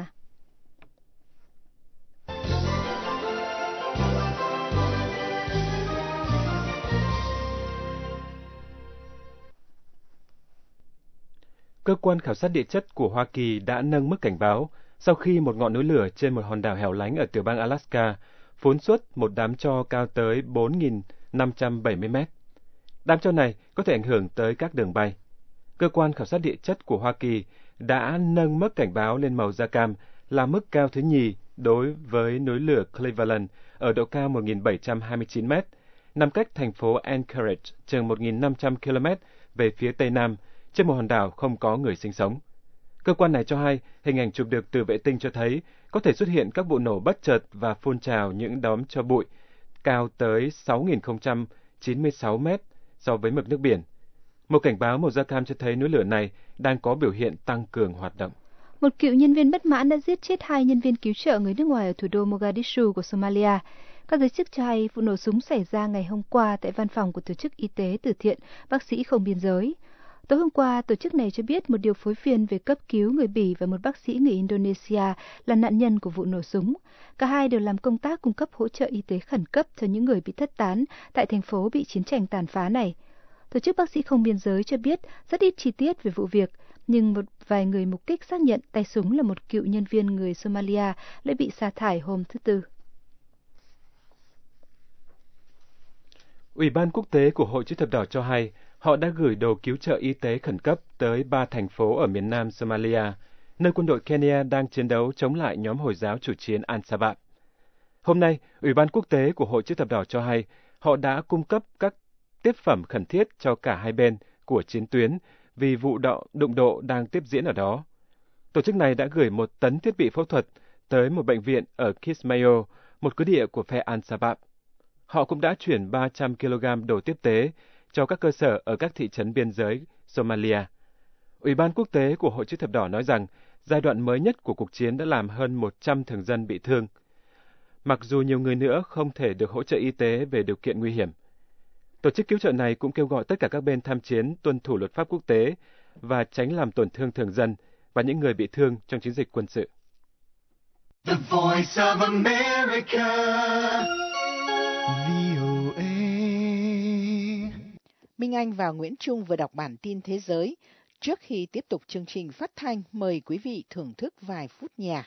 Cơ quan khảo sát địa chất của Hoa Kỳ đã nâng mức cảnh báo sau khi một ngọn núi lửa trên một hòn đảo hẻo lánh ở tiểu bang Alaska phun xuất một đám tro cao tới bốn nghìn năm trăm bảy mươi mét. Đám tro này có thể ảnh hưởng tới các đường bay. Cơ quan khảo sát địa chất của Hoa Kỳ đã nâng mức cảnh báo lên màu da cam là mức cao thứ nhì đối với núi lửa Cleveland ở độ cao một nghìn bảy trăm hai mươi chín mét, nằm cách thành phố Anchorage chừng một nghìn năm trăm ki lô mét về phía tây nam, trên một hòn đảo không có người sinh sống. Cơ quan này cho hay hình ảnh chụp được từ vệ tinh cho thấy có thể xuất hiện các vụ nổ bất chợt và phun trào những đốm tro bụi cao tới sáu nghìn không trăm chín mươi sáu mét so với mực nước biển. Một cảnh báo màu da cam cho thấy núi lửa này đang có biểu hiện tăng cường hoạt động. Một cựu nhân viên bất mãn đã giết chết hai nhân viên cứu trợ người nước ngoài ở thủ đô Mogadishu của Somalia. Các giới chức cho hay vụ nổ súng xảy ra ngày hôm qua tại văn phòng của tổ chức y tế từ thiện Bác sĩ Không Biên Giới. Tối hôm qua, tổ chức này cho biết một điều phối viên về cấp cứu người Bỉ và một bác sĩ người Indonesia là nạn nhân của vụ nổ súng. Cả hai đều làm công tác cung cấp hỗ trợ y tế khẩn cấp cho những người bị thất tán tại thành phố bị chiến tranh tàn phá này. Tổ chức Bác sĩ Không Biên Giới cho biết rất ít chi tiết về vụ việc, nhưng một vài người mục kích xác nhận tay súng là một cựu nhân viên người Somalia đã bị sa thải hôm thứ Tư. Ủy ban quốc tế của Hội Chữ thập đỏ cho hay họ đã gửi đồ cứu trợ y tế khẩn cấp tới ba thành phố ở miền nam Somalia, nơi quân đội Kenya đang chiến đấu chống lại nhóm Hồi giáo chủ chiến Al-Shabaab. Hôm nay, Ủy ban quốc tế của Hội Chữ thập đỏ cho hay họ đã cung cấp các tiếp phẩm khẩn thiết cho cả hai bên của chiến tuyến vì vụ đọ, đụng độ đang tiếp diễn ở đó. Tổ chức này đã gửi một tấn thiết bị phẫu thuật tới một bệnh viện ở Kismayo, một cứ địa của phe Al-Shabaab. Họ cũng đã chuyển ba trăm ki lô gam đồ tiếp tế cho các cơ sở ở các thị trấn biên giới Somalia. Ủy ban quốc tế của Hội Chữ thập đỏ nói rằng giai đoạn mới nhất của cuộc chiến đã làm hơn một trăm thường dân bị thương, mặc dù nhiều người nữa không thể được hỗ trợ y tế về điều kiện nguy hiểm. Tổ chức cứu trợ này cũng kêu gọi tất cả các bên tham chiến tuân thủ luật pháp quốc tế và tránh làm tổn thương thường dân và những người bị thương trong chiến dịch quân sự. The Voice of America. vê o a. Minh Anh và Nguyễn Trung vừa đọc bản tin thế giới. Trước khi tiếp tục chương trình phát thanh, mời quý vị thưởng thức vài phút nhạc.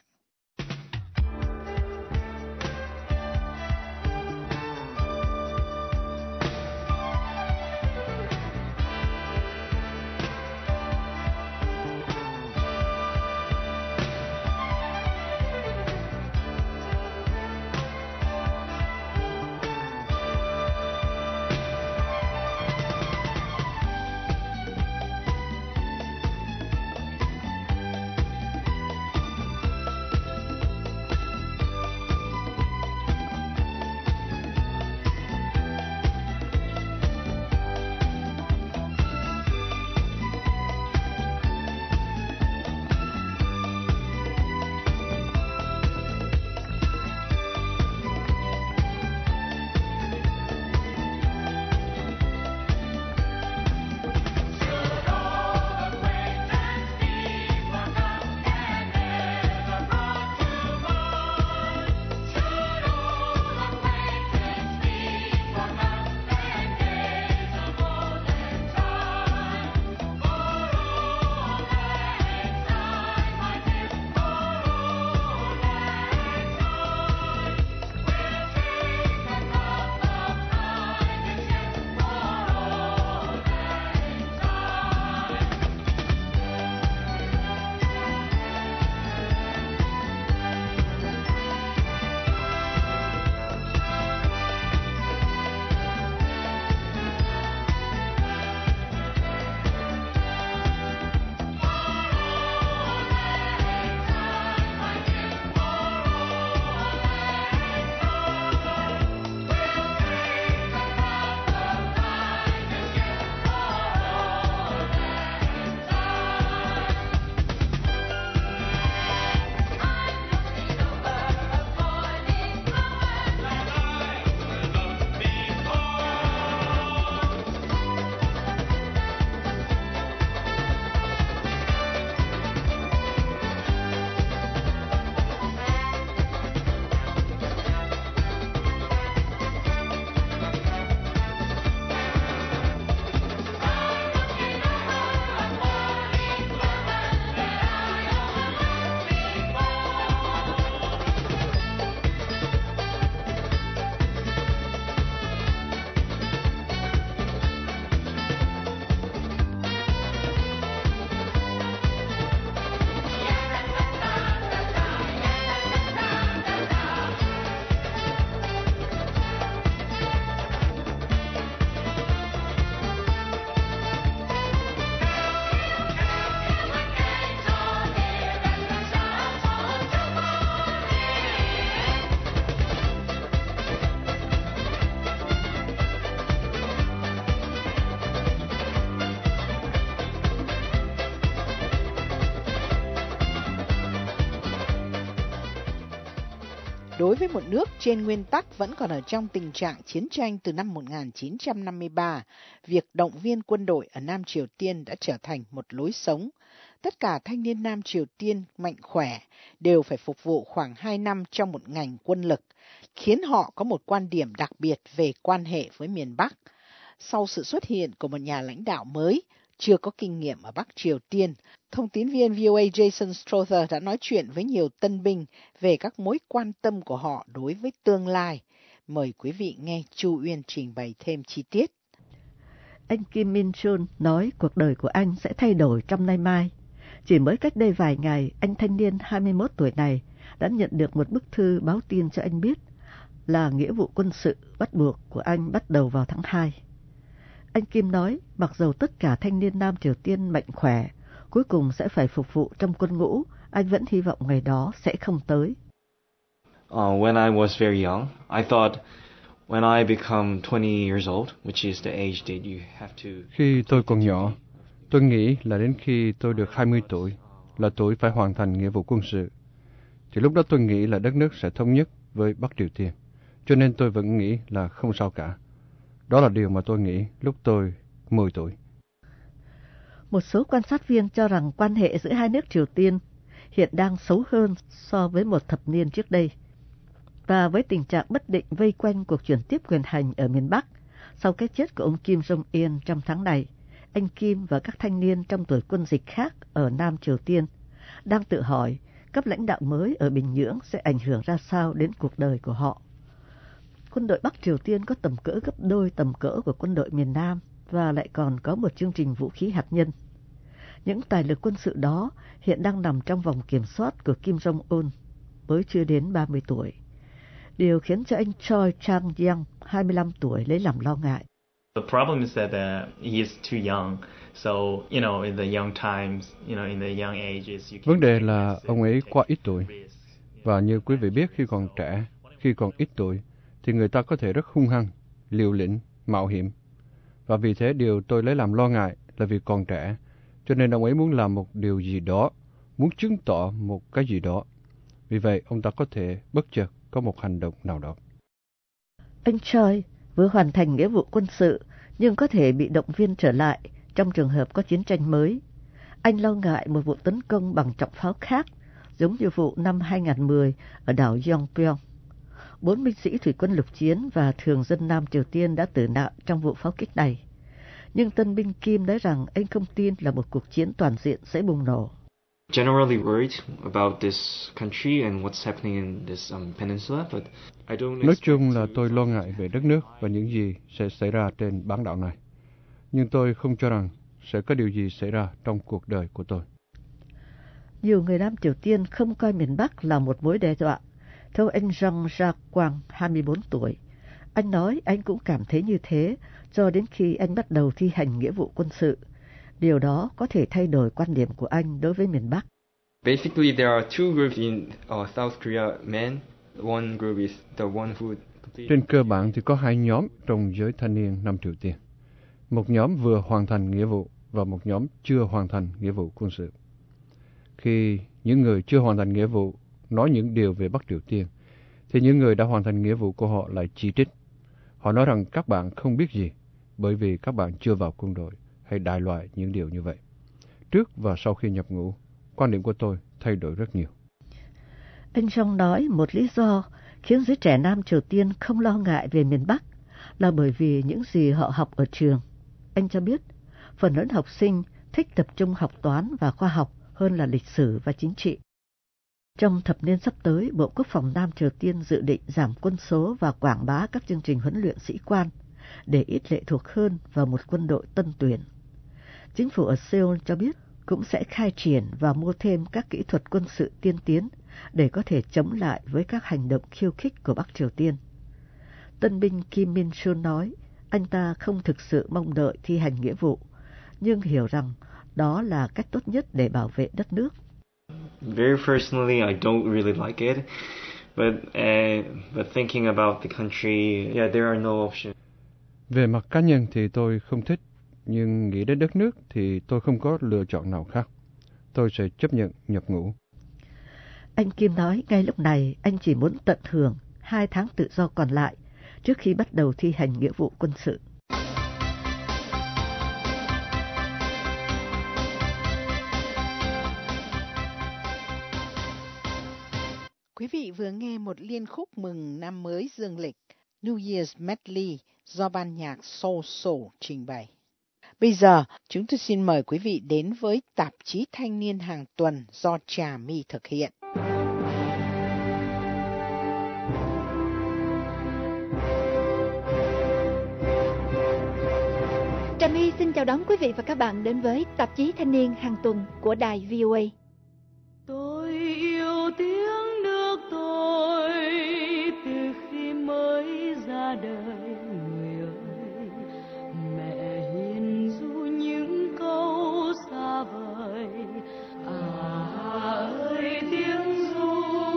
Đối với một nước trên nguyên tắc vẫn còn ở trong tình trạng chiến tranh từ năm một nghìn chín trăm năm mươi ba, việc động viên quân đội ở Nam Triều Tiên đã trở thành một lối sống. Tất cả thanh niên Nam Triều Tiên mạnh khỏe đều phải phục vụ khoảng hai năm trong một ngành quân lực, khiến họ có một quan điểm đặc biệt về quan hệ với miền Bắc. Sau sự xuất hiện của một nhà lãnh đạo mới, chưa có kinh nghiệm ở Bắc Triều Tiên, thông tín viên vê o a Jason Strother đã nói chuyện với nhiều tân binh về các mối quan tâm của họ đối với tương lai. Mời quý vị nghe Chu Uyên trình bày thêm chi tiết. Anh Kim Min-chul nói cuộc đời của anh sẽ thay đổi trong nay mai. Chỉ mới cách đây vài ngày, anh thanh niên hai mươi mốt tuổi này đã nhận được một bức thư báo tin cho anh biết là nghĩa vụ quân sự bắt buộc của anh bắt đầu vào tháng hai. Anh Kim nói, mặc dầu tất cả thanh niên Nam Triều Tiên mạnh khỏe, cuối cùng sẽ phải phục vụ trong quân ngũ, anh vẫn hy vọng ngày đó sẽ không tới. Uh, when I was very young, I thought when I become twenty years old, which is the age that you have to... Khi tôi còn nhỏ, tôi nghĩ là đến khi tôi được hai mươi tuổi, là tuổi phải hoàn thành nghĩa vụ quân sự. Thì lúc đó tôi nghĩ là đất nước sẽ thống nhất với Bắc Triều Tiên, cho nên tôi vẫn nghĩ là không sao cả. Đó là điều mà tôi nghĩ lúc tôi mười tuổi. Một số quan sát viên cho rằng quan hệ giữa hai nước Triều Tiên hiện đang xấu hơn so với một thập niên trước đây. Và với tình trạng bất định vây quanh cuộc chuyển tiếp quyền hành ở miền Bắc, sau cái chết của ông Kim Jong-un trong tháng này, anh Kim và các thanh niên trong tuổi quân dịch khác ở Nam Triều Tiên đang tự hỏi cấp lãnh đạo mới ở Bình Nhưỡng sẽ ảnh hưởng ra sao đến cuộc đời của họ. Quân đội Bắc Triều Tiên có tầm cỡ gấp đôi tầm cỡ của quân đội miền Nam và lại còn có một chương trình vũ khí hạt nhân. Những tài lực quân sự đó hiện đang nằm trong vòng kiểm soát của Kim Jong-un, mới chưa đến ba mươi tuổi. Điều khiến cho anh Choi Chang-yang, hai mươi lăm tuổi, lấy làm lo ngại. The problem is that uh, he is too young, so you know in the young times, you know in the young ages. You Vấn đề là ông ấy quá ít tuổi, và như quý vị biết, khi còn trẻ, khi còn ít tuổi, thì người ta có thể rất hung hăng, liều lĩnh, mạo hiểm. Và vì thế điều tôi lấy làm lo ngại là vì còn trẻ, cho nên ông ấy muốn làm một điều gì đó, muốn chứng tỏ một cái gì đó. Vì vậy ông ta có thể bất chợt có một hành động nào đó. Anh Choi vừa hoàn thành nghĩa vụ quân sự nhưng có thể bị động viên trở lại trong trường hợp có chiến tranh mới. Anh lo ngại một vụ tấn công bằng trọng pháo khác, giống như vụ năm hai nghìn không trăm mười ở đảo Yongbyon. Bốn binh sĩ thủy quân lục chiến và thường dân Nam Triều Tiên đã tử nạn trong vụ pháo kích này. Nhưng tân binh Kim nói rằng anh không tin là một cuộc chiến toàn diện sẽ bùng nổ. Generally worried about this country and what's happening in this um, peninsula, but I don't. Nói chung là tôi lo ngại về đất nước và những gì sẽ xảy ra trên bán đảo này. Nhưng tôi không cho rằng sẽ có điều gì xảy ra trong cuộc đời của tôi. Nhiều người Nam Triều Tiên không coi miền Bắc là một mối đe dọa. Theo anh Jang Ja-kwang, hai mươi bốn tuổi, anh nói anh cũng cảm thấy như thế cho đến khi anh bắt đầu thi hành nghĩa vụ quân sự. Điều đó có thể thay đổi quan điểm của anh đối với miền Bắc. Basically, there are two groups in uh, South Korea men. One group is the one who. Trên cơ bản thì có hai nhóm trong giới thanh niên Nam Triều Tiên. Một nhóm vừa hoàn thành nghĩa vụ và một nhóm chưa hoàn thành nghĩa vụ quân sự. Khi những người chưa hoàn thành nghĩa vụ nói những điều về Bắc Triều Tiên, thì những người đã hoàn thành nghĩa vụ của họ lại chỉ trích. Họ nói rằng các bạn không biết gì, bởi vì các bạn chưa vào quân đội, hay đại loại những điều như vậy. Trước và sau khi nhập ngũ, quan điểm của tôi thay đổi rất nhiều. Anh Jong nói một lý do khiến giới trẻ Nam Triều Tiên không lo ngại về miền Bắc là bởi vì những gì họ học ở trường. Anh cho biết, phần lớn học sinh thích tập trung học toán và khoa học hơn là lịch sử và chính trị. Trong thập niên sắp tới, Bộ Quốc phòng Nam Triều Tiên dự định giảm quân số và quảng bá các chương trình huấn luyện sĩ quan để ít lệ thuộc hơn vào một quân đội tân tuyển. Chính phủ ở Seoul cho biết cũng sẽ khai triển và mua thêm các kỹ thuật quân sự tiên tiến để có thể chống lại với các hành động khiêu khích của Bắc Triều Tiên. Tân binh Kim Min-chul nói anh ta không thực sự mong đợi thi hành nghĩa vụ, nhưng hiểu rằng đó là cách tốt nhất để bảo vệ đất nước. Very personally, I don't really like it, but uh, but thinking about the country, yeah, there are no options. Về mặt cá nhân thì tôi không thích, nhưng nghĩ đến đất nước thì tôi không có lựa chọn nào khác. Tôi sẽ chấp nhận nhập ngũ. Anh Kim nói ngay lúc này anh chỉ muốn tận hưởng hai tháng tự do còn lại trước khi bắt đầu thi hành nghĩa vụ quân sự. Quý vị vừa nghe một liên khúc mừng năm mới dương lịch New Year's Medley do ban nhạc Soul Soul trình bày. Bây giờ, chúng tôi xin mời quý vị đến với tạp chí Thanh niên hàng tuần do Trà My thực hiện. Trà My xin chào đón quý vị và các bạn đến với tạp chí Thanh niên hàng tuần của đài vê o a. Tôi yêu tiếng nước tôi từ khi mới ra đời, người ơi mẹ hiền ru những câu xa vời, à ơi tiếng ru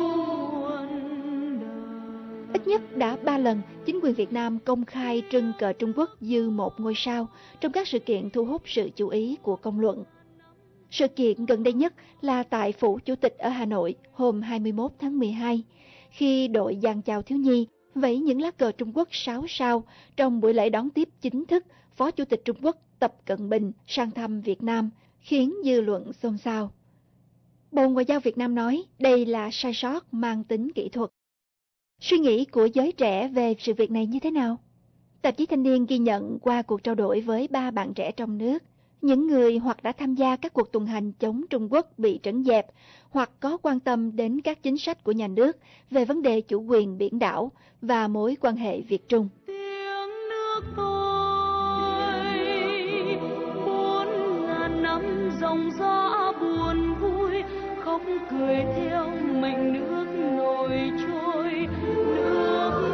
muôn đời. Ít nhất đã ba lần chính quyền Việt Nam công khai trưng cờ Trung Quốc dư một ngôi sao trong các sự kiện thu hút sự chú ý của công luận. Sự kiện gần đây nhất là tại Phủ Chủ tịch ở Hà Nội hôm hai mươi mốt tháng mười hai, khi đội dàn chào thiếu nhi vẫy những lá cờ Trung Quốc sáu sao trong buổi lễ đón tiếp chính thức Phó Chủ tịch Trung Quốc Tập Cận Bình sang thăm Việt Nam, khiến dư luận xôn xao. Bộ Ngoại giao Việt Nam nói đây là sai sót mang tính kỹ thuật. Suy nghĩ của giới trẻ về sự việc này như thế nào? Tạp chí Thanh niên ghi nhận qua cuộc trao đổi với ba bạn trẻ trong nước, những người hoặc đã tham gia các cuộc tuần hành chống Trung Quốc bị trấn dẹp, hoặc có quan tâm đến các chính sách của nhà nước về vấn đề chủ quyền biển đảo và mối quan hệ Việt-Trung. Tiếng nước tôi bốn ngàn năm dòng gió buồn vui, khóc cười theo mệnh nước nổi trôi, nước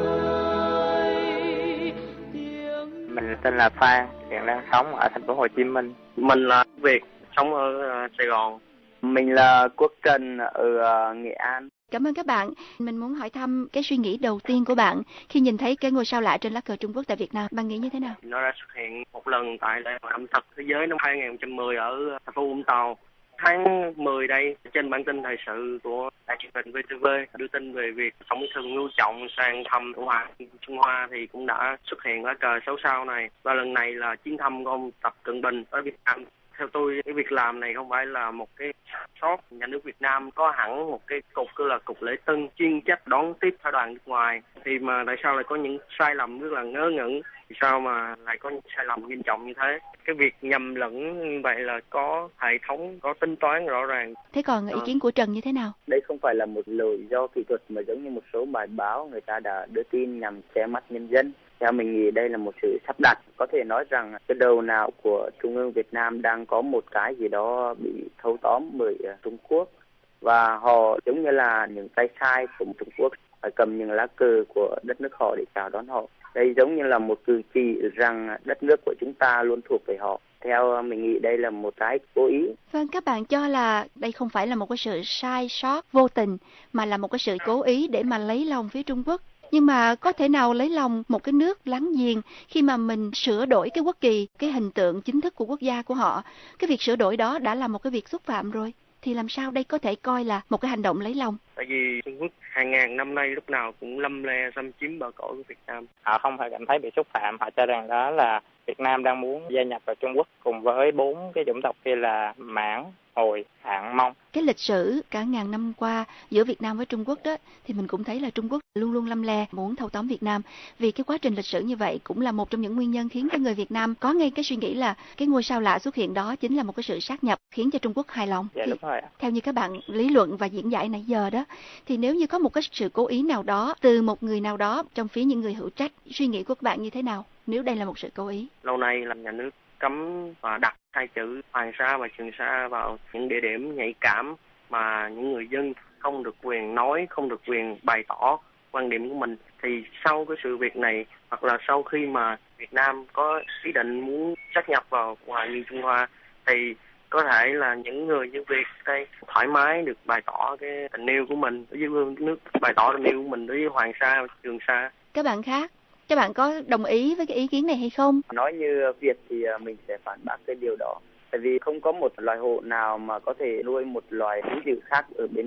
ơi tiếng. Mình tên là Phan, hiện đang sống ở thành phố Hồ Chí Minh. Mình là Việt, sống ở uh, Sài Gòn. Mình là Quốc Trần ở uh, Nghệ An. Cảm ơn các bạn. Mình muốn hỏi thăm cái suy nghĩ đầu tiên của bạn khi nhìn thấy cái ngôi sao lạ trên lá cờ Trung Quốc tại Việt Nam. Bạn nghĩ như thế nào? Nó đã xuất hiện một lần tại lễ hội ẩm thực thế giới năm hai không một không ở thành phố Vũng Tàu. Tháng mười đây, trên bản tin thời sự của đài truyền hình vê tê vê đưa tin về việc Tổng bí thư Nguyễn Phú Trọng sang thăm Cộng hòa Trung Hoa thì cũng đã xuất hiện lá cờ sáu sao này. Và lần này là chuyến thăm của ông Tập Cận Bình ở Việt Nam. Theo tôi, cái việc làm này không phải là một cái sót. Nhà nước Việt Nam có hẳn một cái cục cứ là cục lễ tân chuyên trách đón tiếp phái đoàn nước ngoài. Thì mà tại sao lại có những sai lầm rất là ngớ ngẩn? Vì sao mà lại có những sai lầm nghiêm trọng như thế? Cái việc nhầm lẫn như vậy là có hệ thống, có tính toán rõ ràng. Thế còn ý kiến của Trần như thế nào? Đây không phải là một lỗi do kỹ thuật mà giống như một số bài báo người ta đã đưa tin nhằm che mắt nhân dân. Theo mình nghĩ đây là một sự sắp đặt. Có thể nói rằng cái đầu não của Trung ương Việt Nam đang có một cái gì đó bị thâu tóm bởi Trung Quốc. Và họ giống như là những tay sai của Trung Quốc phải cầm những lá cờ của đất nước họ để chào đón họ. Đây giống như là một cử chỉ rằng đất nước của chúng ta luôn thuộc về họ. Theo mình nghĩ đây là một cái cố ý. Vâng, các bạn cho là đây không phải là một cái sự sai sót vô tình, mà là một cái sự cố ý để mà lấy lòng phía Trung Quốc. Nhưng mà có thể nào lấy lòng một cái nước láng giềng khi mà mình sửa đổi cái quốc kỳ, cái hình tượng chính thức của quốc gia của họ. Cái việc sửa đổi đó đã là một cái việc xúc phạm rồi. Thì làm sao đây có thể coi là một cái hành động lấy lòng? Tại vì Trung Quốc hàng ngàn năm nay lúc nào cũng lâm le xâm chiếm bờ cõi của Việt Nam. Họ không phải cảm thấy bị xúc phạm, họ cho rằng đó là Việt Nam đang muốn gia nhập vào Trung Quốc cùng với bốn cái chủng tộc kia là Mãn, Hồi, Hạng, Mông. Cái lịch sử cả ngàn năm qua giữa Việt Nam với Trung Quốc đó, thì mình cũng thấy là Trung Quốc luôn luôn lâm le muốn thâu tóm Việt Nam. Vì cái quá trình lịch sử như vậy cũng là một trong những nguyên nhân khiến cho người Việt Nam có ngay cái suy nghĩ là cái ngôi sao lạ xuất hiện đó chính là một cái sự sát nhập khiến cho Trung Quốc hài lòng. Dạ, thì, đúng rồi. Theo như các bạn lý luận và diễn giải nãy giờ đó, thì nếu như có một cái sự cố ý nào đó từ một người nào đó trong phía những người hữu trách, suy nghĩ của các bạn như thế nào nếu đây là một sự cố ý? Lâu nay là nhà nước cấm và đặt hai chữ Hoàng Sa và Trường Sa vào những địa điểm nhạy cảm mà những người dân không được quyền nói, không được quyền bày tỏ quan điểm của mình. Thì sau cái sự việc này, hoặc là sau khi mà Việt Nam có ý định muốn sát nhập vào Hòa Nhân Trung Hoa, thì có thể là những người như Việt đây thoải mái được bày tỏ cái tình yêu của mình đối với nước, bày tỏ tình yêu của mình đối với Hoàng Sa và Trường Sa. Các bạn khác, các bạn có đồng ý với cái ý kiến này hay không? Nói như Việt thì mình sẽ phản bác cái điều đó. Tại vì không có một loài hộ nào mà có thể nuôi một loài hữu dữ khác ở bên mình.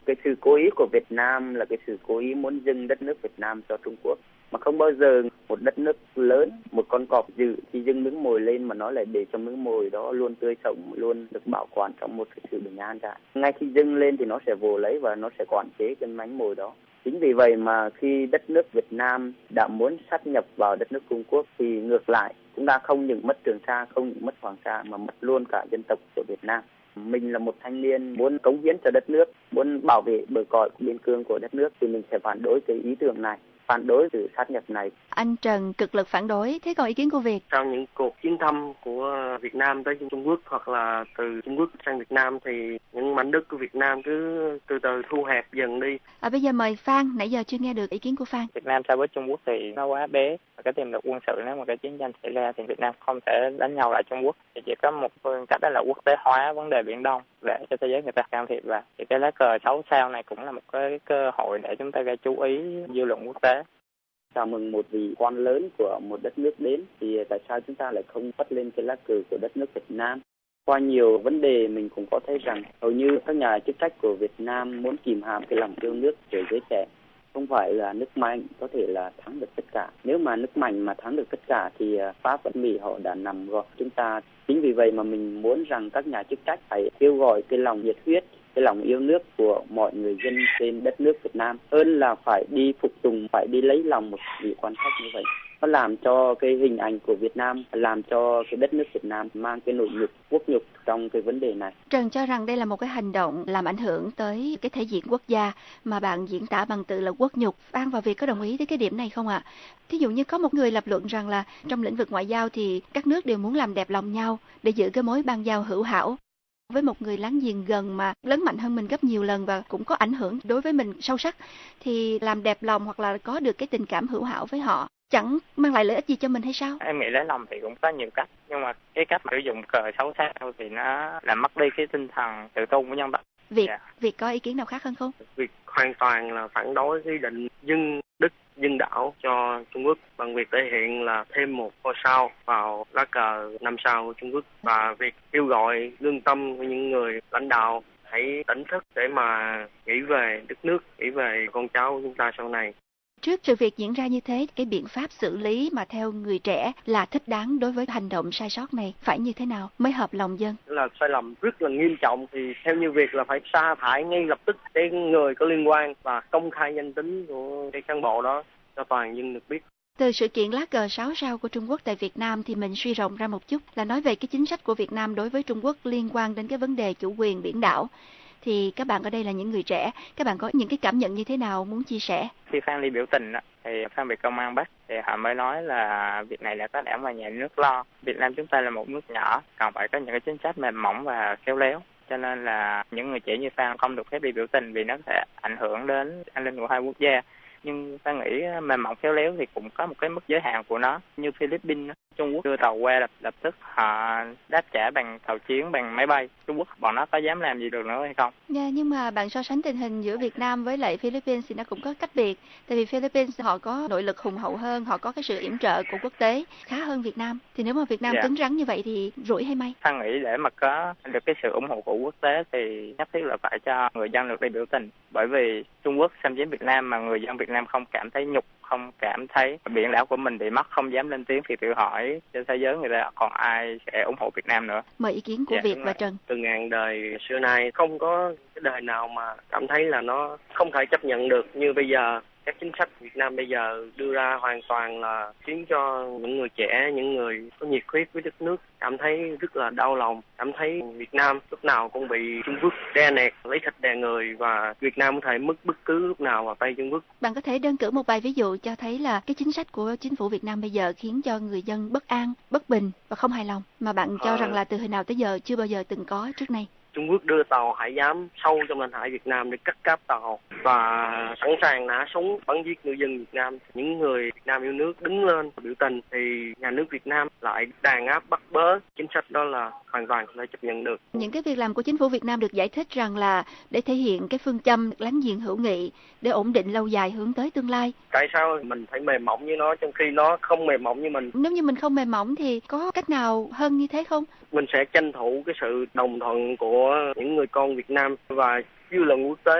Cái sự cố ý của Việt Nam là cái sự cố ý muốn dâng đất nước Việt Nam cho Trung Quốc. Mà không bao giờ một đất nước lớn, một con cọp dữ khi dâng miếng mồi lên mà nó lại để cho miếng mồi đó luôn tươi sống, luôn được bảo quản trong một cái sự bình an cả. Ngay khi dâng lên thì nó sẽ vồ lấy và nó sẽ quản chế cái miếng mồi đó. Chính vì vậy mà khi đất nước Việt Nam đã muốn sát nhập vào đất nước Trung Quốc thì ngược lại, chúng ta không những mất Trường Sa, không những mất Hoàng Sa mà mất luôn cả dân tộc của Việt Nam. Mình là một thanh niên muốn cống hiến cho đất nước, muốn bảo vệ bờ cõi biên cương của đất nước thì mình sẽ phản đối cái ý tưởng này, phản đối sự sát nhập này. Anh Trần cực lực phản đối, thế còn ý kiến của Việt? Sau những cuộc chuyến thăm của Việt Nam tới Trung Quốc hoặc là từ Trung Quốc sang Việt Nam thì những mảnh đất của Việt Nam cứ từ từ thu hẹp dần đi. À, bây giờ mời Phan, nãy giờ chưa nghe được ý kiến của Phan. Việt Nam so với Trung Quốc thì nó quá bé, và cái tiềm lực quân sự nếu mà cái chiến tranh xảy ra thì Việt Nam không thể đánh nhau lại Trung Quốc. Thì chỉ có một phương cách đó là quốc tế hóa vấn đề Biển Đông để cho thế giới người ta can thiệp vào. Thì cái lá cờ sáu sao này cũng là một cái cơ hội để chúng ta gây chú ý dư luận quốc tế. Chào mừng một vị quan lớn của một đất nước đến thì tại sao chúng ta lại không phất lên cái lá cờ của đất nước Việt Nam? Qua nhiều vấn đề mình cũng có thấy rằng hầu như các nhà chức trách của Việt Nam muốn kìm hãm cái lòng yêu nước của giới trẻ. Không phải là nước mạnh có thể là thắng được tất cả. Nếu mà nước mạnh mà thắng được tất cả thì Pháp và Mỹ họ đã nằm gọn chúng ta. Chính vì vậy mà mình muốn rằng các nhà chức trách phải kêu gọi cái lòng nhiệt huyết, cái lòng yêu nước của mọi người dân trên đất nước Việt Nam hơn là phải đi phục tùng, phải đi lấy lòng một vị quan khách như vậy. Nó làm cho cái hình ảnh của Việt Nam, làm cho cái đất nước Việt Nam mang cái nỗi nhục, quốc nhục trong cái vấn đề này. Trần cho rằng đây là một cái hành động làm ảnh hưởng tới cái thể diện quốc gia mà bạn diễn tả bằng từ là quốc nhục. An và Việt có đồng ý tới cái điểm này không ạ? À? Thí dụ như có một người lập luận rằng là trong lĩnh vực ngoại giao thì các nước đều muốn làm đẹp lòng nhau để giữ cái mối bang giao hữu hảo. Với một người láng giềng gần mà lớn mạnh hơn mình gấp nhiều lần và cũng có ảnh hưởng đối với mình sâu sắc thì làm đẹp lòng hoặc là có được cái tình cảm hữu hảo với họ chẳng mang lại lợi ích gì cho mình hay sao? Em nghĩ lấy lòng thì cũng có nhiều cách, nhưng mà cái cách sử dụng cờ xấu xa thì nó làm mất đi cái tinh thần tự tôn của nhân vật. Việt, yeah. Việt có ý kiến nào khác hơn không? Việt hoàn toàn là phản đối ý định dâng đất, dâng đảo cho Trung Quốc bằng việc thể hiện là thêm một ngôi sao vào lá cờ năm sao của Trung Quốc, và việc kêu gọi lương tâm của những người lãnh đạo hãy tỉnh thức để mà nghĩ về đất nước, nghĩ về con cháu của chúng ta sau này. Trước sự việc diễn ra như thế, cái biện pháp xử lý mà theo người trẻ là thích đáng đối với hành động sai sót này phải như thế nào mới hợp lòng dân? Là sai lầm rất là nghiêm trọng thì theo như việc là phải sa thải ngay lập tức cái người có liên quan và công khai danh tính của cái cán bộ đó cho toàn dân được biết. Từ sự kiện lá cờ sáu sao của Trung Quốc tại Việt Nam thì mình suy rộng ra một chút là nói về cái chính sách của Việt Nam đối với Trung Quốc liên quan đến cái vấn đề chủ quyền biển đảo. Thì các bạn ở đây là những người trẻ, các bạn có những cái cảm nhận như thế nào muốn chia sẻ? Khi Phan đi biểu tình đó, thì Phan bị công an bắt, thì họ mới nói là việc này là có đảng và nhà nước lo. Việt Nam chúng ta là một nước nhỏ, còn phải có những cái chính sách mềm mỏng và khéo léo. Cho nên là những người trẻ như Phan không được phép đi biểu tình vì nó sẽ ảnh hưởng đến an ninh của hai quốc gia. Nhưng ta nghĩ mềm mỏng khéo léo thì cũng có một cái mức giới hạn của nó. Như Philippines, Trung Quốc đưa tàu qua lập, lập tức họ đáp trả bằng tàu chiến, bằng máy bay. Trung Quốc bọn nó có dám làm gì được nữa hay không? Yeah, nhưng mà bạn so sánh tình hình giữa Việt Nam với lại Philippines thì nó cũng có cách biệt. Tại vì Philippines họ có nội lực hùng hậu hơn, họ có cái sự yểm trợ của quốc tế khá hơn Việt Nam. Thì nếu mà Việt Nam yeah. cứng rắn như vậy thì rủi hay may? Ta nghĩ để mà có được cái sự ủng hộ của quốc tế thì nhất thiết là phải cho người dân được đi biểu tình. Bởi vì Trung Quốc xâm chiếm Việt Nam mà người dân Việt Nam không cảm thấy nhục, không cảm thấy biển đảo của mình bị mất, không dám lên tiếng thì tự hỏi trên thế giới người ta còn ai sẽ ủng hộ Việt Nam nữa. Mời ý kiến của dạ, Việt và Trần. Từ ngàn đời xưa nay không có cái đời nào mà cảm thấy là nó không thể chấp nhận được như bây giờ. Các chính sách Việt Nam bây giờ đưa ra hoàn toàn là khiến cho những người trẻ, những người có nhiệt huyết với đất nước cảm thấy rất là đau lòng, cảm thấy Việt Nam lúc nào cũng bị Trung Quốc đe nẹt, lấy thịt đè người và Việt Nam có thể mất bất cứ lúc nào vào tay Trung Quốc. Bạn có thể đơn cử một vài ví dụ cho thấy là cái chính sách của chính phủ Việt Nam bây giờ khiến cho người dân bất an, bất bình và không hài lòng mà bạn cho à... rằng là từ hồi nào tới giờ chưa bao giờ từng có trước nay. Trung Quốc đưa tàu hải giám sâu trong lãnh hải Việt Nam để cắt cáp tàu và sẵn sàng nã súng bắn giết ngư dân Việt Nam. Những người Việt Nam yêu nước đứng lên biểu tình thì nhà nước Việt Nam lại đàn áp bắt bớ. Chính sách đó là hoàn toàn không thể chấp nhận được. Những cái việc làm của chính phủ Việt Nam được giải thích rằng là để thể hiện cái phương châm láng giềng hữu nghị, để ổn định lâu dài hướng tới tương lai. Tại sao mình phải mềm mỏng như nó trong khi nó không mềm mỏng như mình? Nếu như mình không mềm mỏng thì có cách nào hơn như thế không? Mình sẽ tranh thủ cái sự đồng thuận của những người con Việt Nam và dư luận quốc tế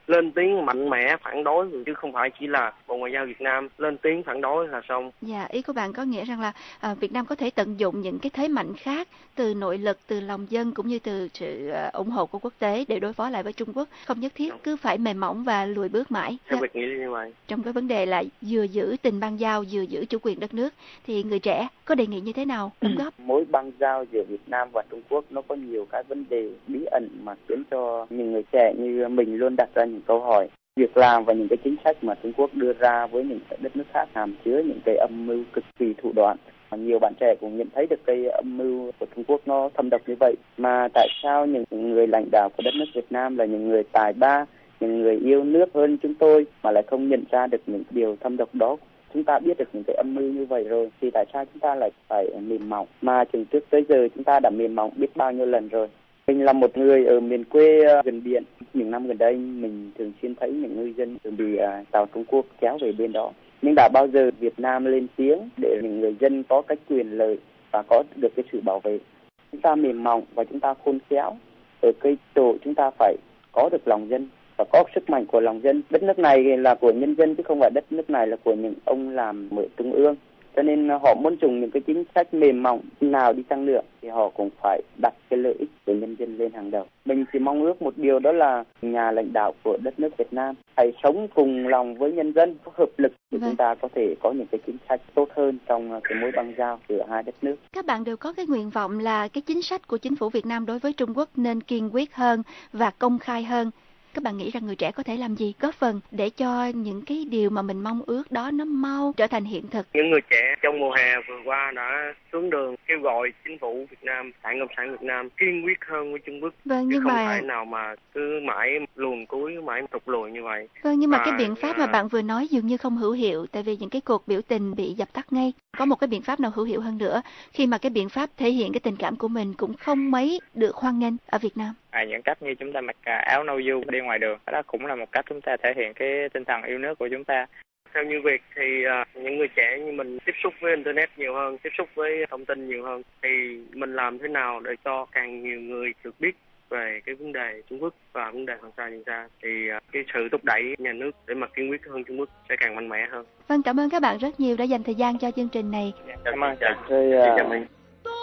lên tiếng mạnh mẽ phản đối, chứ không phải chỉ là Bộ Ngoại giao Việt Nam lên tiếng phản đối là xong. Dạ, ý của bạn có nghĩa rằng là à, Việt Nam có thể tận dụng những cái thế mạnh khác từ nội lực, từ lòng dân cũng như từ sự à, ủng hộ của quốc tế để đối phó lại với Trung Quốc, không nhất thiết cứ phải mềm mỏng và lùi bước mãi. Theo việc nghĩ như vậy. Trong cái vấn đề là vừa giữ tình bang giao, vừa giữ chủ quyền đất nước, thì người trẻ có đề nghị như thế nào đóng góp? Mối bang giao giữa Việt Nam và Trung Quốc nó có nhiều cái vấn đề bí ẩn mà khiến cho những người trẻ như mình luôn đặt ra những câu hỏi. Việc làm và những cái chính sách mà Trung Quốc đưa ra với những đất nước khác hàm chứa những cái âm mưu cực kỳ thủ đoạn. Nhiều bạn trẻ cũng nhận thấy được cái âm mưu của Trung Quốc nó thâm độc như vậy. Mà tại sao những người lãnh đạo của đất nước Việt Nam là những người tài ba, những người yêu nước hơn chúng tôi mà lại không nhận ra được những điều thâm độc đó? Chúng ta biết được những cái âm mưu như vậy rồi thì tại sao chúng ta lại phải mềm mỏng? Mà từ trước tới giờ chúng ta đã mềm mỏng biết bao nhiêu lần rồi. Mình là một người ở miền quê gần biển. Những năm gần đây mình thường xuyên thấy những ngư dân bị tàu Trung Quốc kéo về bên đó. Nhưng đã bao giờ Việt Nam lên tiếng để những người dân có cái quyền lợi và có được cái sự bảo vệ? Chúng ta mềm mỏng và chúng ta khôn khéo. Ở cái chỗ chúng ta phải có được lòng dân và có sức mạnh của lòng dân. Đất nước này là của nhân dân chứ không phải đất nước này là của những ông làm ở trung ương. Cho nên họ muốn dùng những cái chính sách mềm mỏng nào đi chăng nữa thì họ cũng phải đặt cái lợi ích của nhân dân lên hàng đầu. Mình chỉ mong ước một điều, đó là nhà lãnh đạo của đất nước Việt Nam hãy sống cùng lòng với nhân dân, có hợp lực để vâng. chúng ta có thể có những cái chính sách tốt hơn trong cái mối bang giao giữa hai đất nước. Các bạn đều có cái nguyện vọng là cái chính sách của chính phủ Việt Nam đối với Trung Quốc nên kiên quyết hơn và công khai hơn. Các bạn nghĩ rằng người trẻ có thể làm gì góp phần để cho những cái điều mà mình mong ước đó nó mau trở thành hiện thực? Những người trẻ trong mùa hè vừa qua đã xuống đường kêu gọi chính phủ Việt Nam, Đảng Cộng sản Việt Nam kiên quyết hơn với Trung Quốc. Vâng, chứ nhưng không mà phải nào mà cứ mãi luồn cuối, mãi thụt lùi như vậy. Vâng, nhưng mà và... cái biện pháp mà bạn vừa nói dường như không hữu hiệu, tại vì những cái cuộc biểu tình bị dập tắt ngay. Có một cái biện pháp nào hữu hiệu hơn nữa khi mà cái biện pháp thể hiện cái tình cảm của mình cũng không mấy được hoan nghênh ở Việt Nam? À, những cách như chúng ta mặc áo nâu du đi ngoài đường, đó cũng là một cách chúng ta thể hiện cái tinh thần yêu nước của chúng ta. Theo như việc thì uh, những người trẻ như mình tiếp xúc với Internet nhiều hơn, tiếp xúc với thông tin nhiều hơn, thì mình làm thế nào để cho càng nhiều người được biết về cái vấn đề Trung Quốc và vấn đề Hoàng Sa Trường Sa, thì uh, cái sự thúc đẩy nhà nước để mà kiên quyết hơn Trung Quốc sẽ càng mạnh mẽ hơn. Vâng, cảm ơn các bạn rất nhiều đã dành thời gian cho chương trình này. Dạ, cảm ơn. Dạ. Thì, uh... chào mình.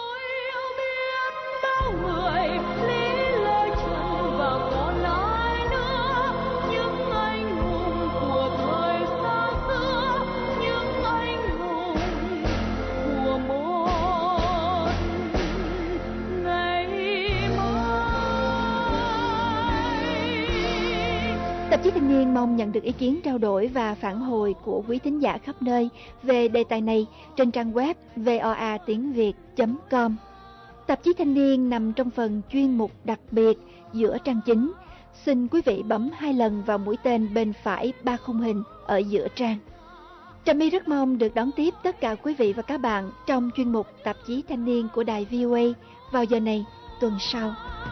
Tạp chí Thanh niên mong nhận được ý kiến trao đổi và phản hồi của quý thính giả khắp nơi về đề tài này trên trang web voa tiếng việt chấm com. Tạp chí Thanh niên nằm trong phần chuyên mục đặc biệt giữa trang chính. Xin quý vị bấm hai lần vào mũi tên bên phải ba khung hình ở giữa trang. Trà My rất mong được đón tiếp tất cả quý vị và các bạn trong chuyên mục Tạp chí Thanh niên của đài vê o a vào giờ này tuần sau.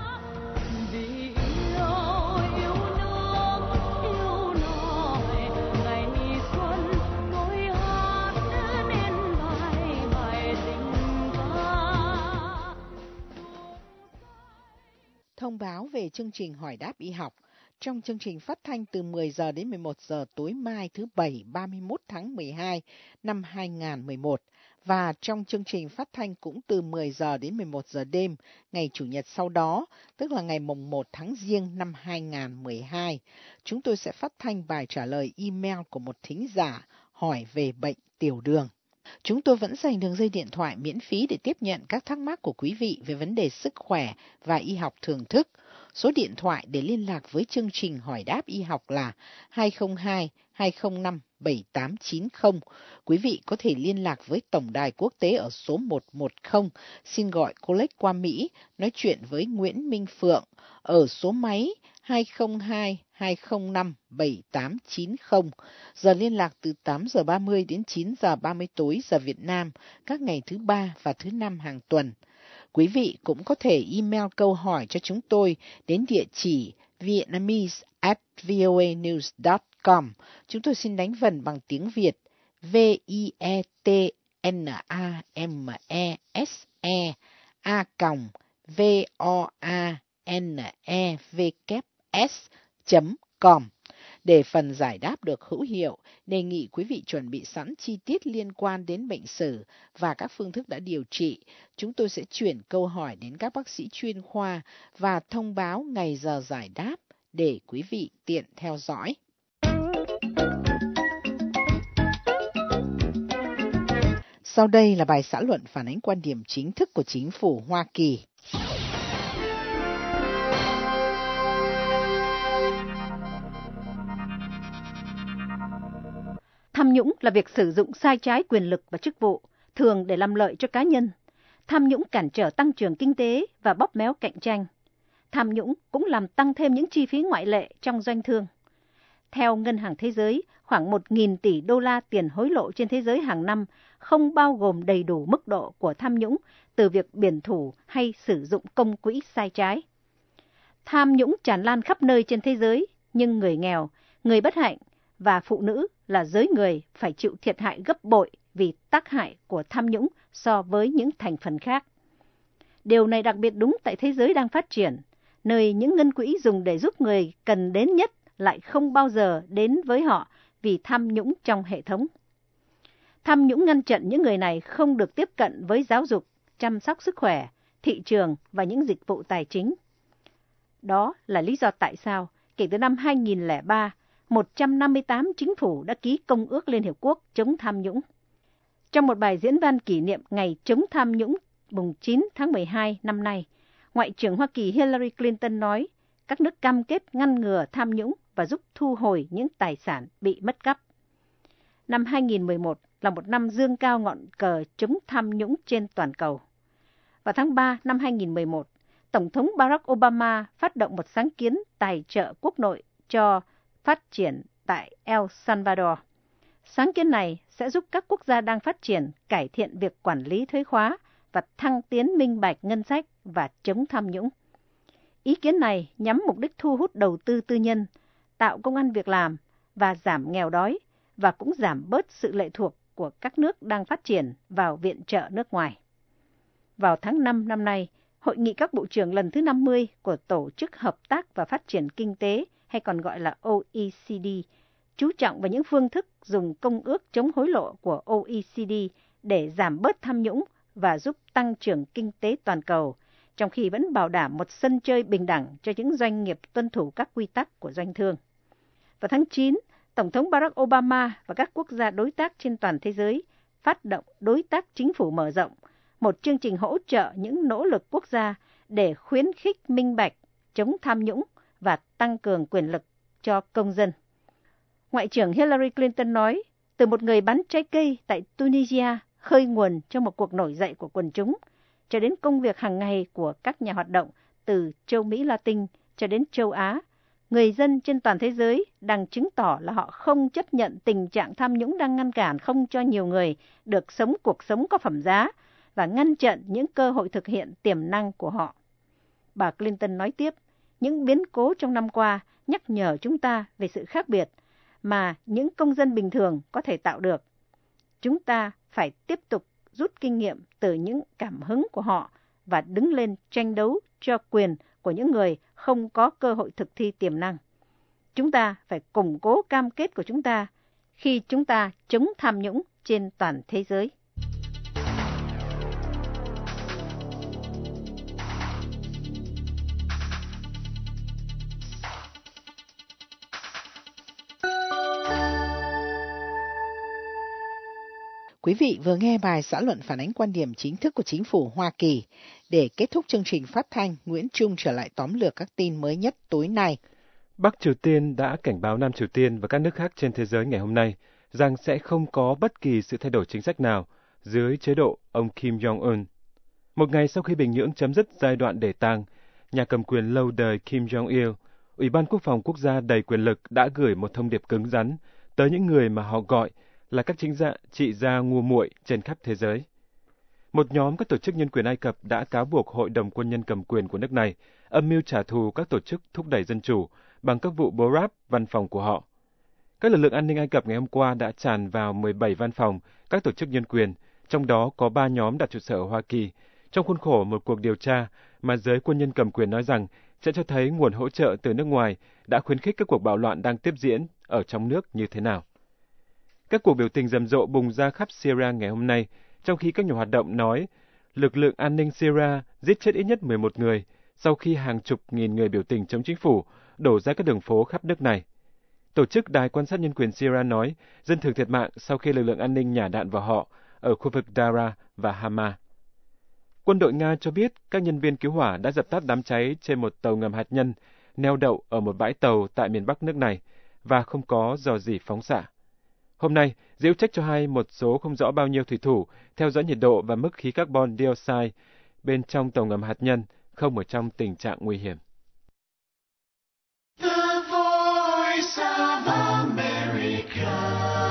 Thông báo về chương trình hỏi đáp y học. Trong chương trình phát thanh từ mười giờ đến mười một giờ tối mai thứ Bảy ba mươi mốt tháng mười hai năm hai nghìn không trăm mười một và trong chương trình phát thanh cũng từ mười giờ đến mười một giờ đêm ngày Chủ nhật sau đó, tức là ngày mùng một tháng Giêng năm hai nghìn không trăm mười hai. Chúng tôi sẽ phát thanh bài trả lời email của một thính giả hỏi về bệnh tiểu đường. Chúng tôi vẫn dành đường dây điện thoại miễn phí để tiếp nhận các thắc mắc của quý vị về vấn đề sức khỏe và y học thường thức. Số điện thoại để liên lạc với chương trình hỏi đáp y học là hai không hai hai không năm bảy tám chín không. Quý vị có thể liên lạc với Tổng đài quốc tế ở số một một không, xin gọi cô Lếch qua Mỹ, nói chuyện với Nguyễn Minh Phượng ở số máy hai không hai hai không năm bảy tám chín không. Giờ liên lạc từ tám giờ ba mươi đến chín giờ ba mươi tối giờ Việt Nam, các ngày thứ ba và thứ năm hàng tuần. Quý vị cũng có thể email câu hỏi cho chúng tôi đến địa chỉ vietnamese at voanews chấm com. Chúng tôi xin đánh vần bằng tiếng Việt V I E T N A M E S E a còng V O A N E W S chấm com. Để phần giải đáp được hữu hiệu, đề nghị quý vị chuẩn bị sẵn chi tiết liên quan đến bệnh sử và các phương thức đã điều trị. Chúng tôi sẽ chuyển câu hỏi đến các bác sĩ chuyên khoa và thông báo ngày giờ giải đáp để quý vị tiện theo dõi. Sau đây là bài xã luận phản ánh quan điểm chính thức của chính phủ Hoa Kỳ. Tham nhũng là việc sử dụng sai trái quyền lực và chức vụ, thường để làm lợi cho cá nhân. Tham nhũng cản trở tăng trưởng kinh tế và bóp méo cạnh tranh. Tham nhũng cũng làm tăng thêm những chi phí ngoại lệ trong doanh thương. Theo Ngân hàng Thế giới, khoảng một nghìn tỷ đô la tiền hối lộ trên thế giới hàng năm không bao gồm đầy đủ mức độ của tham nhũng từ việc biển thủ hay sử dụng công quỹ sai trái. Tham nhũng tràn lan khắp nơi trên thế giới, nhưng người nghèo, người bất hạnh và phụ nữ là giới người phải chịu thiệt hại gấp bội vì tác hại của tham nhũng so với những thành phần khác. Điều này đặc biệt đúng tại thế giới đang phát triển, nơi những ngân quỹ dùng để giúp người cần đến nhất lại không bao giờ đến với họ vì tham nhũng trong hệ thống. Tham nhũng ngăn chặn những người này không được tiếp cận với giáo dục, chăm sóc sức khỏe, thị trường và những dịch vụ tài chính. Đó là lý do tại sao, kể từ năm hai nghìn lẻ ba, một trăm năm mươi tám chính phủ đã ký Công ước Liên Hiệp Quốc chống tham nhũng. Trong một bài diễn văn kỷ niệm Ngày chống tham nhũng mùng chín tháng mười hai năm nay, Ngoại trưởng Hoa Kỳ Hillary Clinton nói các nước cam kết ngăn ngừa tham nhũng và giúp thu hồi những tài sản bị mất cắp. Năm hai nghìn mười một là một năm dương cao ngọn cờ chống tham nhũng trên toàn cầu. Vào tháng ba năm hai nghìn mười một, Tổng thống Barack Obama phát động một sáng kiến tài trợ quốc nội cho phát triển tại El Salvador. Sáng kiến này sẽ giúp các quốc gia đang phát triển cải thiện việc quản lý thuế khóa và thăng tiến minh bạch ngân sách và chống tham nhũng. Ý kiến này nhắm mục đích thu hút đầu tư tư nhân, tạo công ăn việc làm và giảm nghèo đói, và cũng giảm bớt sự lệ thuộc của các nước đang phát triển vào viện trợ nước ngoài. Vào tháng năm năm nay, Hội nghị các bộ trưởng lần thứ năm mươi của Tổ chức Hợp tác và Phát triển Kinh tế, hay còn gọi là O E C D, chú trọng vào những phương thức dùng công ước chống hối lộ của O E C D để giảm bớt tham nhũng và giúp tăng trưởng kinh tế toàn cầu, trong khi vẫn bảo đảm một sân chơi bình đẳng cho những doanh nghiệp tuân thủ các quy tắc của doanh thương. Vào tháng chín, Tổng thống Barack Obama và các quốc gia đối tác trên toàn thế giới phát động Đối tác Chính phủ Mở rộng, một chương trình hỗ trợ những nỗ lực quốc gia để khuyến khích minh bạch, chống tham nhũng và tăng cường quyền lực cho công dân. Ngoại trưởng Hillary Clinton nói, từ một người bán trái cây tại Tunisia khơi nguồn cho một cuộc nổi dậy của quần chúng, cho đến công việc hàng ngày của các nhà hoạt động từ châu Mỹ Latin cho đến châu Á, người dân trên toàn thế giới đang chứng tỏ là họ không chấp nhận tình trạng tham nhũng đang ngăn cản không cho nhiều người được sống cuộc sống có phẩm giá và ngăn chặn những cơ hội thực hiện tiềm năng của họ. Bà Clinton nói tiếp, những biến cố trong năm qua nhắc nhở chúng ta về sự khác biệt mà những công dân bình thường có thể tạo được. Chúng ta phải tiếp tục rút kinh nghiệm từ những cảm hứng của họ và đứng lên tranh đấu cho quyền của những người không có cơ hội thực thi tiềm năng. Chúng ta phải củng cố cam kết của chúng ta khi chúng ta chống tham nhũng trên toàn thế giới. Quý vị vừa nghe bài xã luận phản ánh quan điểm chính thức của chính phủ Hoa Kỳ. Để kết thúc chương trình phát thanh, Nguyễn Trung trở lại tóm lược các tin mới nhất tối nay. Bắc Triều Tiên đã cảnh báo Nam Triều Tiên và các nước khác trên thế giới ngày hôm nay rằng sẽ không có bất kỳ sự thay đổi chính sách nào dưới chế độ ông Kim Jong-un. Một ngày sau khi Bình Nhưỡng chấm dứt giai đoạn để tang, nhà cầm quyền lâu đời Kim Jong-il, Ủy ban Quốc phòng Quốc gia đầy quyền lực đã gửi một thông điệp cứng rắn tới những người mà họ gọi là các chính gia, trị gia ngu muội trên khắp thế giới. Một nhóm các tổ chức nhân quyền Ai Cập đã cáo buộc Hội đồng quân nhân cầm quyền của nước này âm mưu trả thù các tổ chức thúc đẩy dân chủ bằng các vụ bố ráp văn phòng của họ. Các lực lượng an ninh Ai Cập ngày hôm qua đã tràn vào mười bảy văn phòng các tổ chức nhân quyền, trong đó có ba nhóm đặt trụ sở ở Hoa Kỳ, trong khuôn khổ một cuộc điều tra mà giới quân nhân cầm quyền nói rằng sẽ cho thấy nguồn hỗ trợ từ nước ngoài đã khuyến khích các cuộc bạo loạn đang tiếp diễn ở trong nước như thế nào. Các cuộc biểu tình rầm rộ bùng ra khắp Syria ngày hôm nay, trong khi các nhà hoạt động nói lực lượng an ninh Syria giết chết ít nhất mười một người sau khi hàng chục nghìn người biểu tình chống chính phủ đổ ra các đường phố khắp nước này. Tổ chức Đài quan sát nhân quyền Syria nói dân thường thiệt mạng sau khi lực lượng an ninh nhả đạn vào họ ở khu vực Dara và Hama. Quân đội Nga cho biết các nhân viên cứu hỏa đã dập tắt đám cháy trên một tàu ngầm hạt nhân neo đậu ở một bãi tàu tại miền Bắc nước này và không có rò rỉ phóng xạ. Hôm nay, giới chức trách cho hay một số không rõ bao nhiêu thủy thủ theo dõi nhiệt độ và mức khí carbon dioxide bên trong tàu ngầm hạt nhân không ở trong tình trạng nguy hiểm. The Voice of America.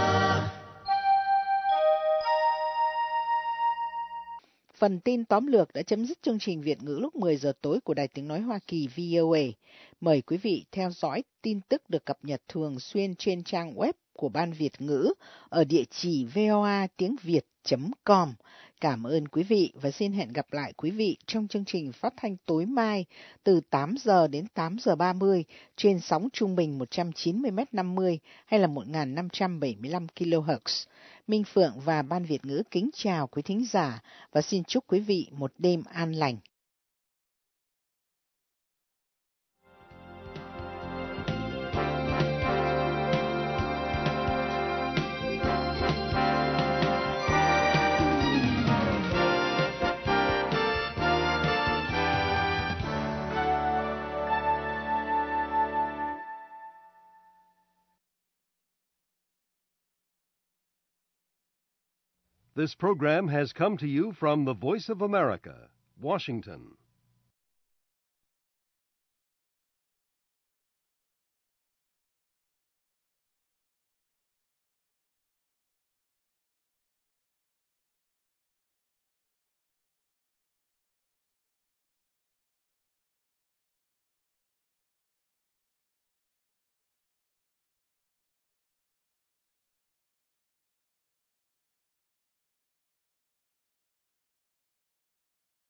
Phần tin tóm lược đã chấm dứt chương trình Việt ngữ lúc mười giờ tối của Đài Tiếng Nói Hoa Kỳ V O A. Mời quý vị theo dõi tin tức được cập nhật thường xuyên trên trang web của Ban Việt ngữ ở địa chỉ voa tiếng việt chấm com. Cảm ơn quý vị và xin hẹn gặp lại quý vị trong chương trình phát thanh tối mai từ tám giờ đến tám giờ ba mươi trên sóng trung bình một trăm chín mươi mét năm mươi hay là một nghìn năm trăm bảy mươi lăm ki lô héc. Minh Phượng và Ban Việt ngữ kính chào quý thính giả và xin chúc quý vị một đêm an lành. This program has come to you from the Voice of America, Washington.